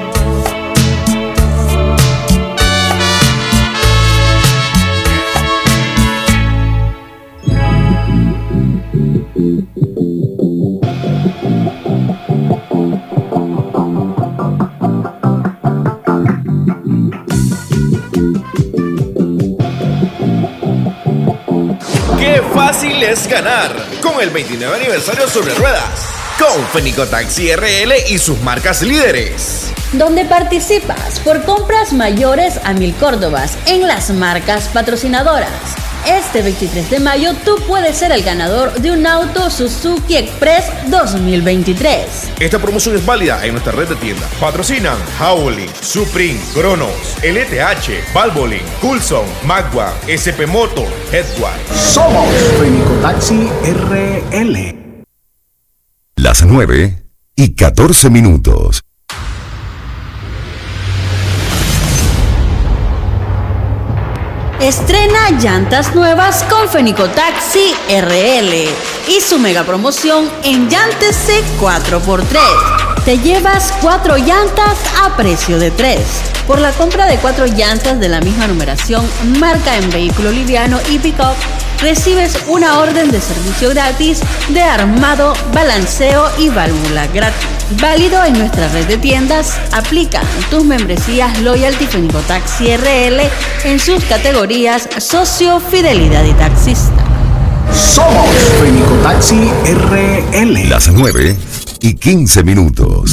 Speaker 10: ¡Qué fácil es ganar! Con el 29 aniversario sobre ruedas, con Fenico Taxi RL y sus marcas líderes.
Speaker 8: Donde participas por compras mayores a 1000 córdobas en las marcas patrocinadoras. Este 23 de mayo tú puedes ser el ganador de un auto Suzuki Express 2023.
Speaker 10: Esta promoción es válida en nuestra red de tiendas. Patrocinan Howling, Supreme, Cronos, LTH, Valvoline, Coulson, Magua, SP Moto, Headward.
Speaker 14: Somos Fenico Taxi RL.
Speaker 9: Las 9:14.
Speaker 8: Estrena llantas nuevas con Fenico Taxi RL y su mega promoción en Llantese 4x3. Te llevas 4 llantas a precio de 3. Por la compra de 4 llantas de la misma numeración, marca en vehículo liviano y pick-up, recibes una orden de servicio gratis de armado, balanceo y válvula gratis. Válido en nuestra red de tiendas. Aplica tus membresías Loyalty Fenico Taxi RL en sus categorías Socio, Fidelidad y Taxista.
Speaker 14: Somos Fenico Taxi RL.
Speaker 9: Las 9:15.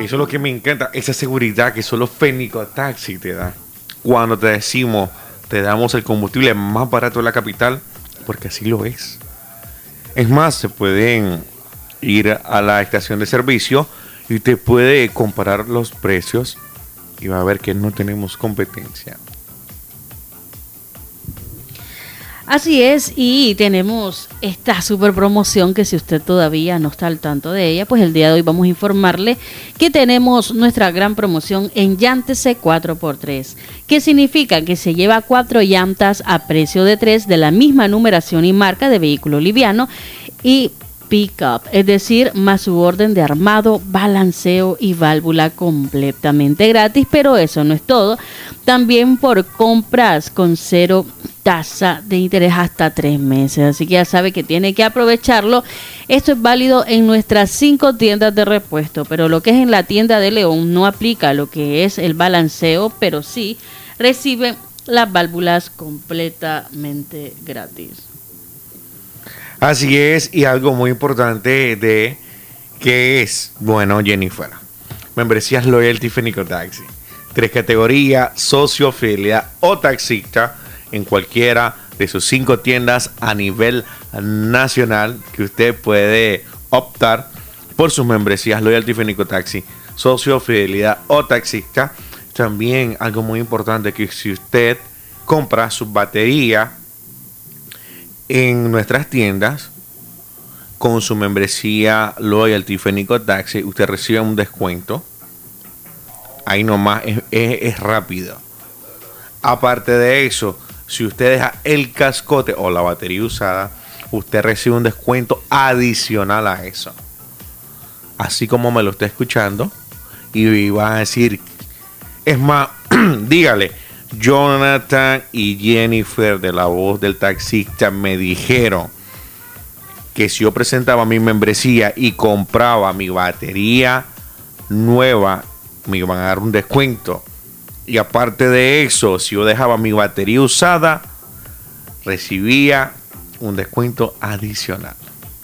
Speaker 2: mí eso es lo que me encanta, esa seguridad que solo Fénico Taxi te da. Cuando te decimos, te damos el combustible más barato de la capital, porque así lo es. Es más, se pueden ir a la estación de servicio y te puede comparar los precios y va a ver que no tenemos competencia.
Speaker 8: Así es, y tenemos esta super promoción que si usted todavía no está al tanto de ella, pues el día de hoy vamos a informarle que tenemos nuestra gran promoción en Llantese 4x3, que significa que se lleva 4 llantas a precio de 3 de la misma numeración y marca de vehículo liviano y pick-up, es decir, más su orden de armado, balanceo y válvula completamente gratis, pero eso no es todo, también por compras con 0 tasa de interés hasta 3 meses, así que ya sabe que tiene que aprovecharlo. Esto es válido en nuestras 5 tiendas de repuesto, pero lo que es en la tienda de León no aplica lo que es el balanceo, pero sí recibe las válvulas completamente gratis.
Speaker 2: Así es, y algo muy importante de que es, bueno, Jennifer, membresías Loyalty Fénico Taxi, 3 categorías, socio, fidelidad o taxista, en cualquiera de sus 5 tiendas a nivel nacional, que usted puede optar por sus membresías Loyalty Fénico Taxi, socio, fidelidad o taxista. También algo muy importante, que si usted compra su batería en nuestras tiendas con su membresía Loyalty Fénico Taxi, usted recibe un descuento. Ahí nomás es rápido. Aparte de eso, si usted deja el cascote o la batería usada, usted recibe un descuento adicional a eso. Así como me lo está escuchando, y va a decir, es más, dígale, Jonathan y Jennifer de La Voz del Taxista me dijeron que si yo presentaba mi membresía y compraba mi batería nueva, me iban a dar un descuento. Y aparte de eso, si yo dejaba mi batería usada, recibía un descuento adicional.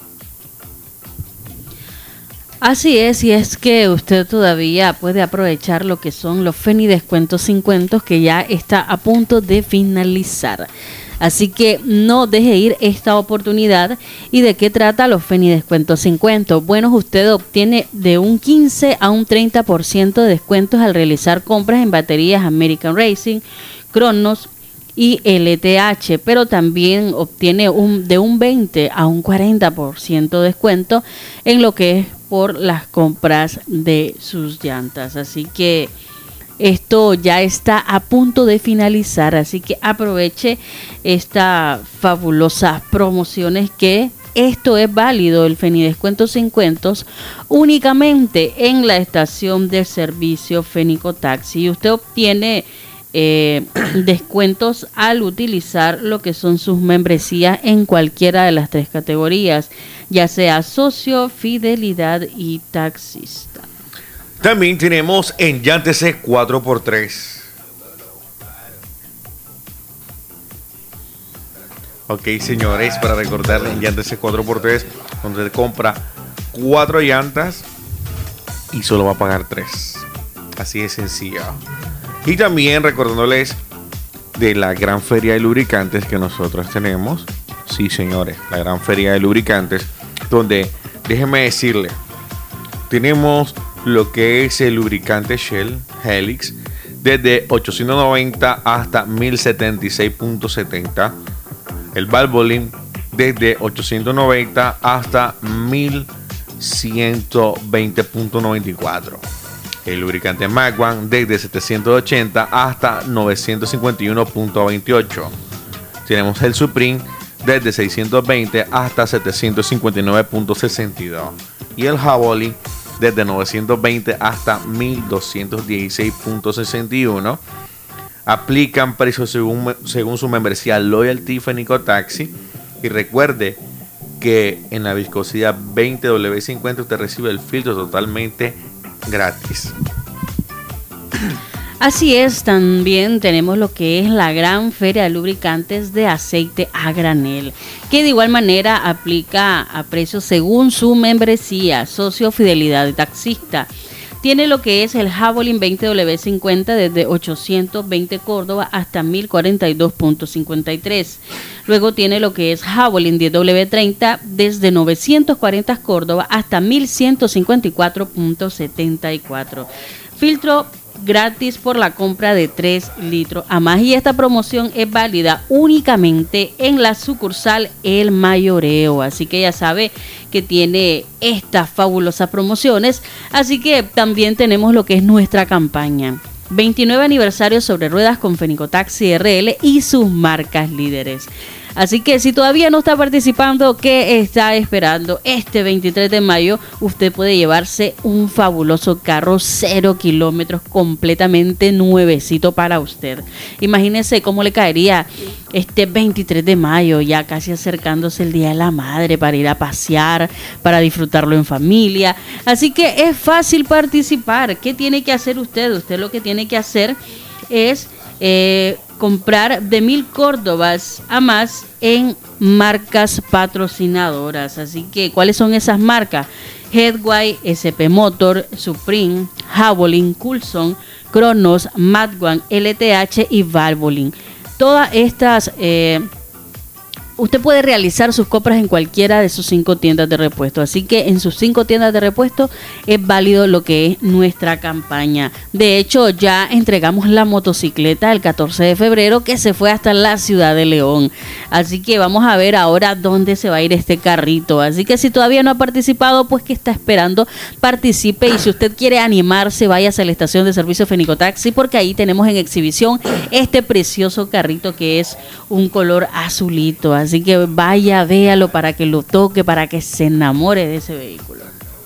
Speaker 8: Así es, y es que usted todavía puede aprovechar lo que son los Feni Descuentos 50, que ya está a punto de finalizar. Así que no deje ir esta oportunidad. ¿Y de qué trata los Feni Descuentos 50? Bueno, usted obtiene de un 15 a un 30% de descuentos al realizar compras en baterías American Racing, Cronos y LTH, pero también obtiene de un 20 a un 40% de descuento en lo que es por las compras de sus llantas. Así que esto ya está a punto de finalizar, así que aproveche estas fabulosas promociones, que esto es válido, el Feni Descuento 50, únicamente en la estación de servicio Fénico Taxi. Y usted obtiene descuentos al utilizar lo que son sus membresías en cualquiera de las 3 categorías, ya sea socio, fidelidad y taxista.
Speaker 2: También tenemos en Llantese 4x3. Ok, señores, para recordarles, en Llantese 4x3, donde se compra 4 llantas y solo va a pagar 3. Así de sencillo. Y también recordándoles de la gran feria de lubricantes que nosotros tenemos. Sí, señores, la gran feria de lubricantes, donde, déjenme decirle, tenemos lo que es el lubricante Shell Helix desde 890 hasta 1076.70, el Valvoline desde 890 hasta 1120.94, el lubricante Magwan desde 780 hasta 951.28, tenemos el Supreme desde 620 hasta 759.62 y el Javelin desde 920 hasta 1216.61. Aplican precios según su membresía Loyalty Fénico Taxi. Y recuerde que en la viscosidad 20W50 usted recibe el filtro totalmente gratis.
Speaker 8: Así es, también tenemos lo que es la gran feria de lubricantes de aceite a granel, que de igual manera aplica a precios según su membresía, socio, fidelidad y taxista. Tiene lo que es el Javelin 20W50 desde 820 Córdoba hasta 1042.53. Luego tiene lo que es Javelin 10W30 desde 940 Córdoba hasta 1154.74. Filtro gratis por la compra de 3 litros a más, y esta promoción es válida únicamente en la sucursal El Mayoreo, así que ya sabe que tiene estas fabulosas promociones. Así que también tenemos lo que es nuestra campaña 29 aniversario sobre ruedas con Fenicotaxi RL y sus marcas líderes. Así que si todavía no está participando, ¿qué está esperando? Este 23 de mayo usted puede llevarse un fabuloso carro 0 kilómetros completamente nuevecito para usted. Imagínese cómo le caería este 23 de mayo, ya casi acercándose el Día de la Madre, para ir a pasear, para disfrutarlo en familia. Así que es fácil participar. ¿Qué tiene que hacer usted? Usted lo que tiene que hacer es comprar de 1000 Córdobas a más en marcas patrocinadoras. Así que, ¿cuáles son esas marcas? Headway, SP Motor, Supreme, Javelin, Coulson, Kronos, Madwan, LTH y Valvoline. Todas estas usted puede realizar sus compras en cualquiera de sus 5 tiendas de repuesto. Así que en sus 5 tiendas de repuesto es válido lo que es nuestra campaña. De hecho, ya entregamos la motocicleta el 14 de febrero que se fue hasta la ciudad de León. Así que vamos a ver ahora dónde se va a ir este carrito. Así que si todavía no ha participado, pues ¿qué está esperando? Participe, y si usted quiere animarse, váyase a la estación de servicio Fenicotaxi, porque ahí tenemos en exhibición este precioso carrito que es un color azulito. Así que vaya, véalo para que lo toque, para que se enamore de ese vehículo.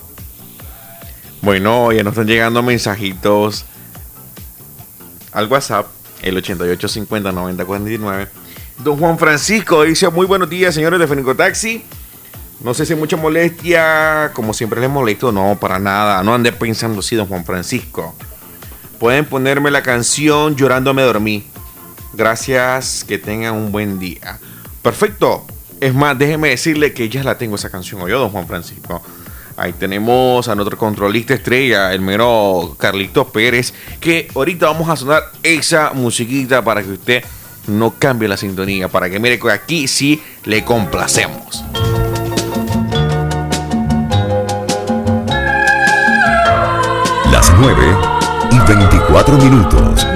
Speaker 2: Bueno, ya nos están llegando mensajitos al WhatsApp, el 88509049. Don Juan Francisco dice: muy buenos días, señores de Fenicotaxi. No sé si mucha molestia, como siempre les molesto. No, para nada, no ande pensando así, don Juan Francisco. Pueden ponerme la canción Llorando me dormí. Gracias, que tengan un buen día. Perfecto. Es más, déjeme decirle que ya la tengo esa canción, yo, don Juan Francisco. Ahí tenemos a nuestro controlista estrella, el mero Carlitos Pérez, que ahorita vamos a sonar esa musiquita para que usted no cambie la sintonía, para que mire que aquí sí le complacemos.
Speaker 9: Las 9:24.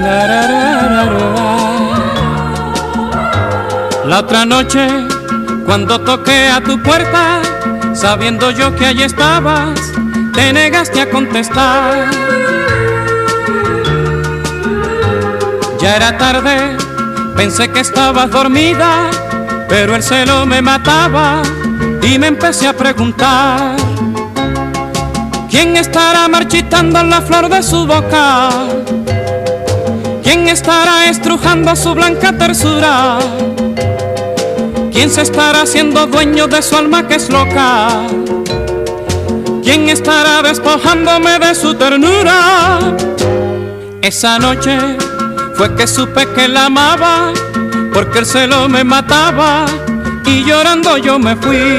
Speaker 17: La otra noche, cuando toqué a tu puerta, sabiendo yo que allí estabas, te negaste a contestar. Ya era tarde, pensé que estabas dormida, pero el celo me mataba y me empecé a preguntar: ¿quién estará marchitando la flor de su boca? ¿Quién estará estrujando su blanca tersura? ¿Quién se estará haciendo dueño de su alma que es loca? ¿Quién estará despojándome de su ternura? Esa noche fue que supe que la amaba, porque el celo me mataba y llorando yo me fui.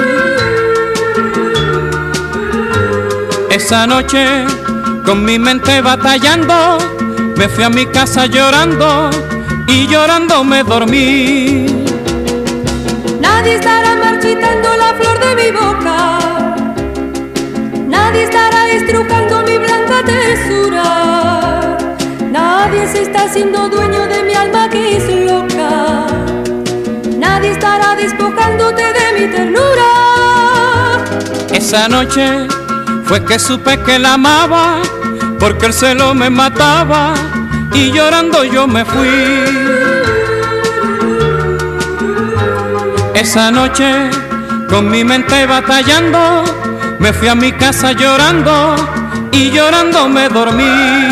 Speaker 17: Esa noche, con mi mente batallando, me fui a mi casa llorando y llorando me dormí.
Speaker 18: Nadie estará marchitando la flor de mi boca, nadie estará estrujando mi blanca tersura, nadie se está haciendo dueño de mi alma que es loca, nadie estará despojándote de mi ternura.
Speaker 17: Esa noche fue que supe que la amaba, porque el celo me mataba y llorando yo me fui. Esa noche, con mi mente batallando, me fui a mi casa llorando y llorando me dormí.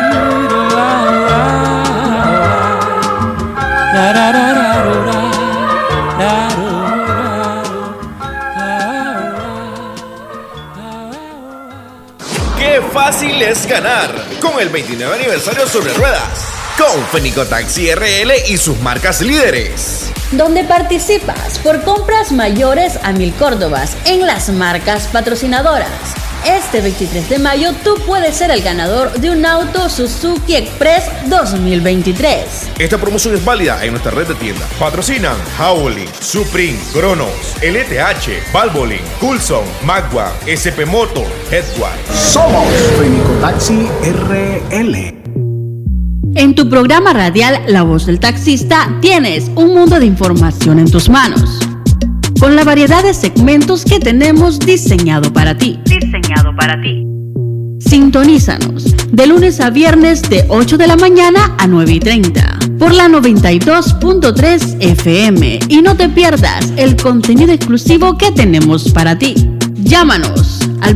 Speaker 10: ¡Qué fácil es ganar! Con el 29 aniversario sobre ruedas, con Fenicotaxi RL y sus marcas líderes,
Speaker 8: donde participas por compras mayores a 1000 Córdobas en las marcas patrocinadoras Este 23 de mayo tú puedes ser el ganador de un auto Suzuki Express 2023.
Speaker 10: Esta promoción es válida en nuestra red de tiendas. Patrocinan Howling, Supreme, Cronos, LTH, Valvoline, Coulson, Magua, SP Motor, Headward.
Speaker 14: Somos Fenico Taxi RL.
Speaker 8: En tu programa radial La Voz del Taxista tienes un mundo de información en tus manos, con la variedad de segmentos que tenemos diseñado para ti. Sintonízanos de lunes a viernes de 8 de la mañana a 9:30 por la 92.3 FM y no te pierdas el contenido exclusivo que tenemos para ti. Llámanos al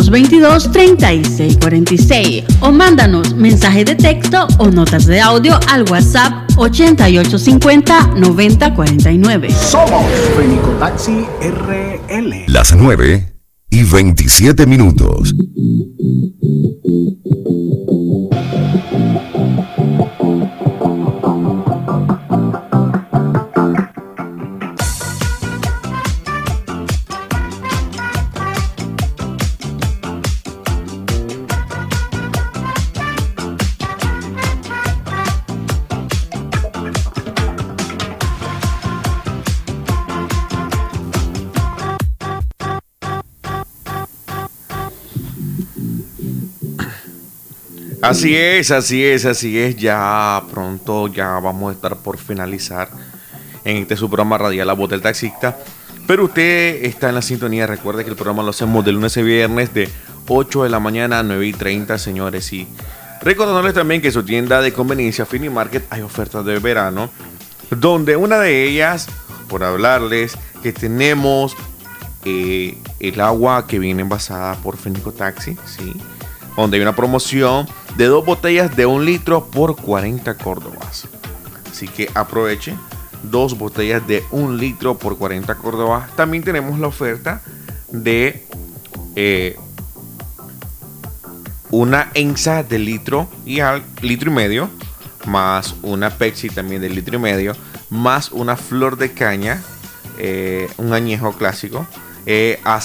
Speaker 8: 2222-3646 o mándanos mensaje de texto o notas de audio al WhatsApp 8850-9049.
Speaker 14: Somos Fenico Taxi RL.
Speaker 9: Las 9:27.
Speaker 2: Así es. Ya pronto ya vamos a estar por finalizar en este su programa radial La Voz del Taxista. Pero usted está en la sintonía. Recuerde que el programa lo hacemos de lunes a viernes de 8 de la mañana a 9:30, señores. Y recordándoles también que su tienda de conveniencia Finimarket hay ofertas de verano, donde una de ellas, por hablarles, que tenemos el agua que viene envasada por Fenico Taxi, ¿sí? Donde hay una promoción de 2 botellas de 1 litro por 40 córdobas. Así que aproveche, 2 botellas de 1 litro por 40 córdobas. También tenemos la oferta de una Ensa de litro y medio, más una Pepsi también de litro y medio, más una Flor de Caña, un añejo clásico, a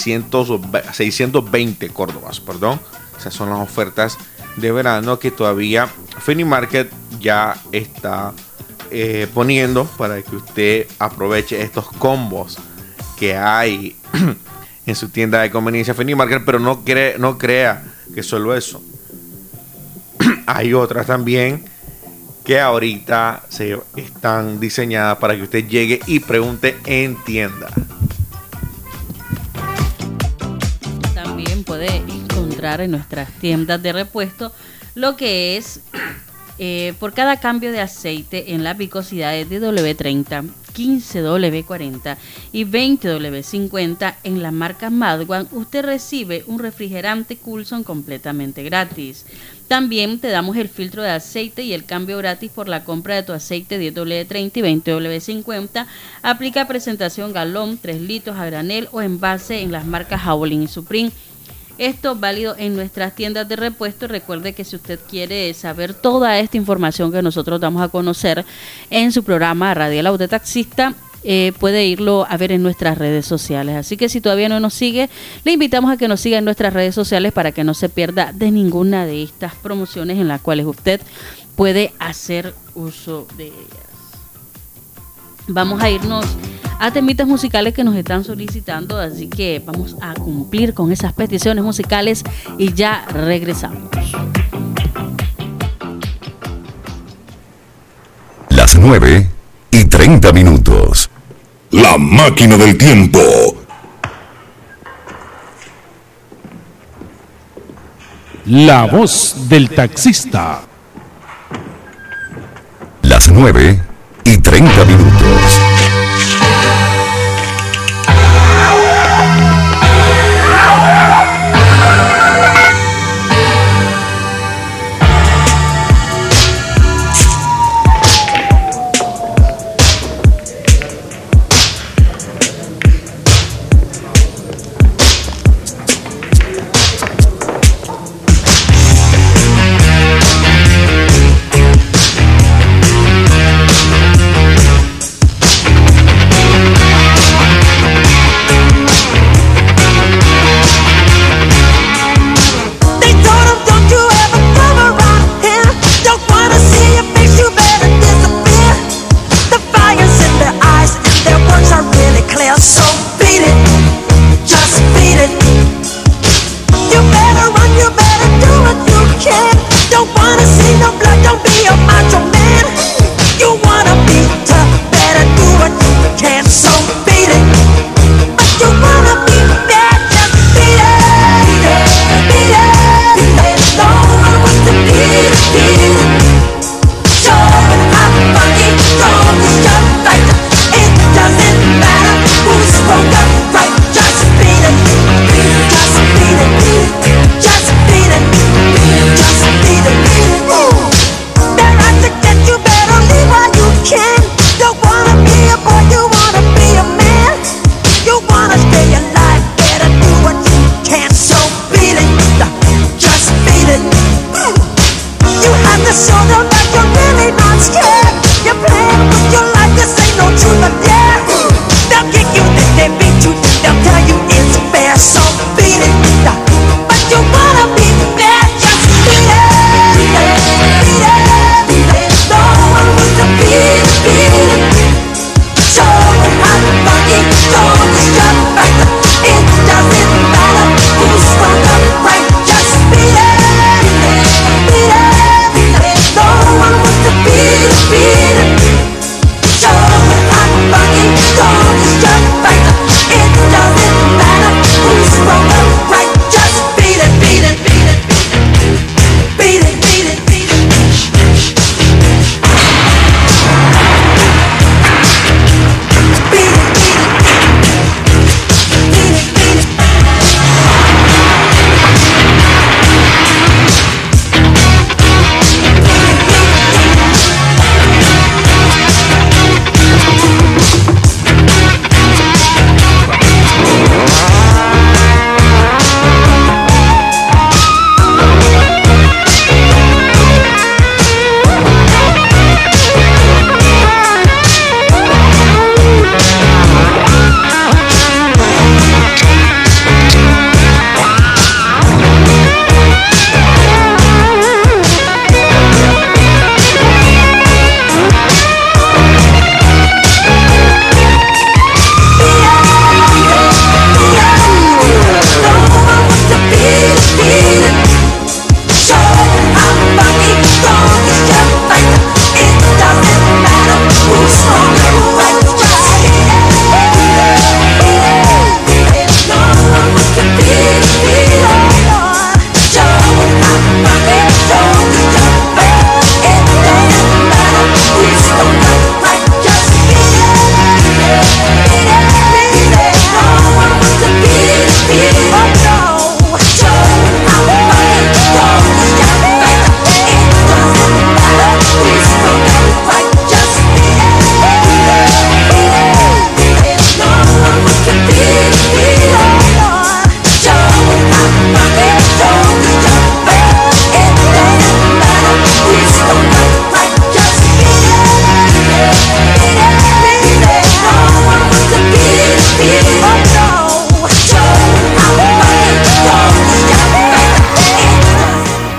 Speaker 2: 620 córdobas, perdón. Esas son las ofertas de verano que todavía Finimarket ya está poniendo para que usted aproveche estos combos que hay en su tienda de conveniencia Finimarket. Pero no crea que solo eso. Hay otras también que ahorita se están diseñadas para que usted llegue y pregunte en tienda.
Speaker 8: También puede encontrar en nuestras tiendas de repuesto lo que es por cada cambio de aceite en las viscosidades de W30, 15W40 y 20W50 en la marca Madwan, usted recibe un refrigerante Coulson completamente gratis. También te damos el filtro de aceite y el cambio gratis por la compra de tu aceite 10W30 y 20W50. Aplica presentación galón, 3 litros a granel o envase en las marcas Howling y Supreme. Esto es válido en nuestras tiendas de repuesto. Recuerde que si usted quiere saber toda esta información que nosotros damos a conocer en su programa Radial La Voz del Taxista, puede irlo a ver en nuestras redes sociales. Así que si todavía no nos sigue, le invitamos a que nos siga en nuestras redes sociales para que no se pierda de ninguna de estas promociones en las cuales usted puede hacer uso de ellas. Vamos a irnos a temitas musicales que nos están solicitando, así que vamos a cumplir con esas peticiones musicales y ya regresamos.
Speaker 9: Las 9:30.
Speaker 10: La máquina del tiempo.
Speaker 3: La voz del taxista.
Speaker 9: Las 9:30.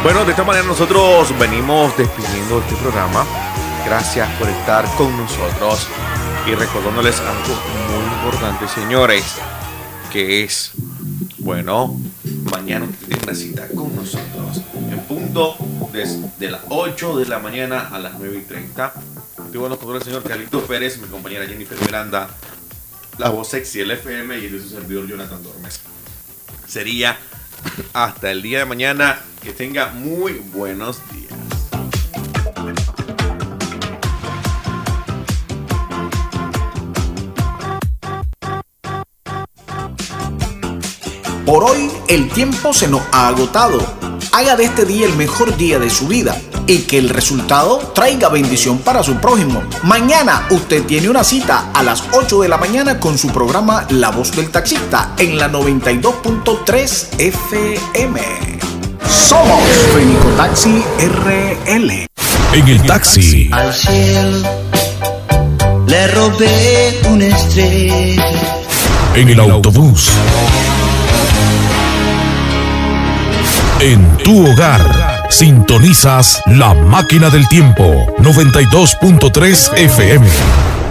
Speaker 2: Bueno, de esta manera nosotros venimos despidiendo este programa. Gracias por estar con nosotros y recordándoles algo muy importante, señores, que es, bueno, mañana tienen una cita con nosotros en punto desde las 8 de la mañana a las 9:30. Estoy bueno con el señor Carlitos Pérez, mi compañera Jennifer Miranda, la voz sexy del FM, y su servidor Jonathan Dormes. Sería hasta el día de mañana. Que tenga muy buenos días.
Speaker 14: Por hoy el tiempo se nos ha agotado. Haga de este día el mejor día de su vida y que el resultado traiga bendición para su prójimo. Mañana usted tiene una cita a las 8 de la mañana con su programa La Voz del Taxista en la 92.3 FM. Somos Fenicotaxi RL.
Speaker 3: En el taxi.
Speaker 19: Al cielo le robé una estrella.
Speaker 3: En el autobús. En tu hogar. Sintonizas La Máquina del Tiempo 92.3 FM.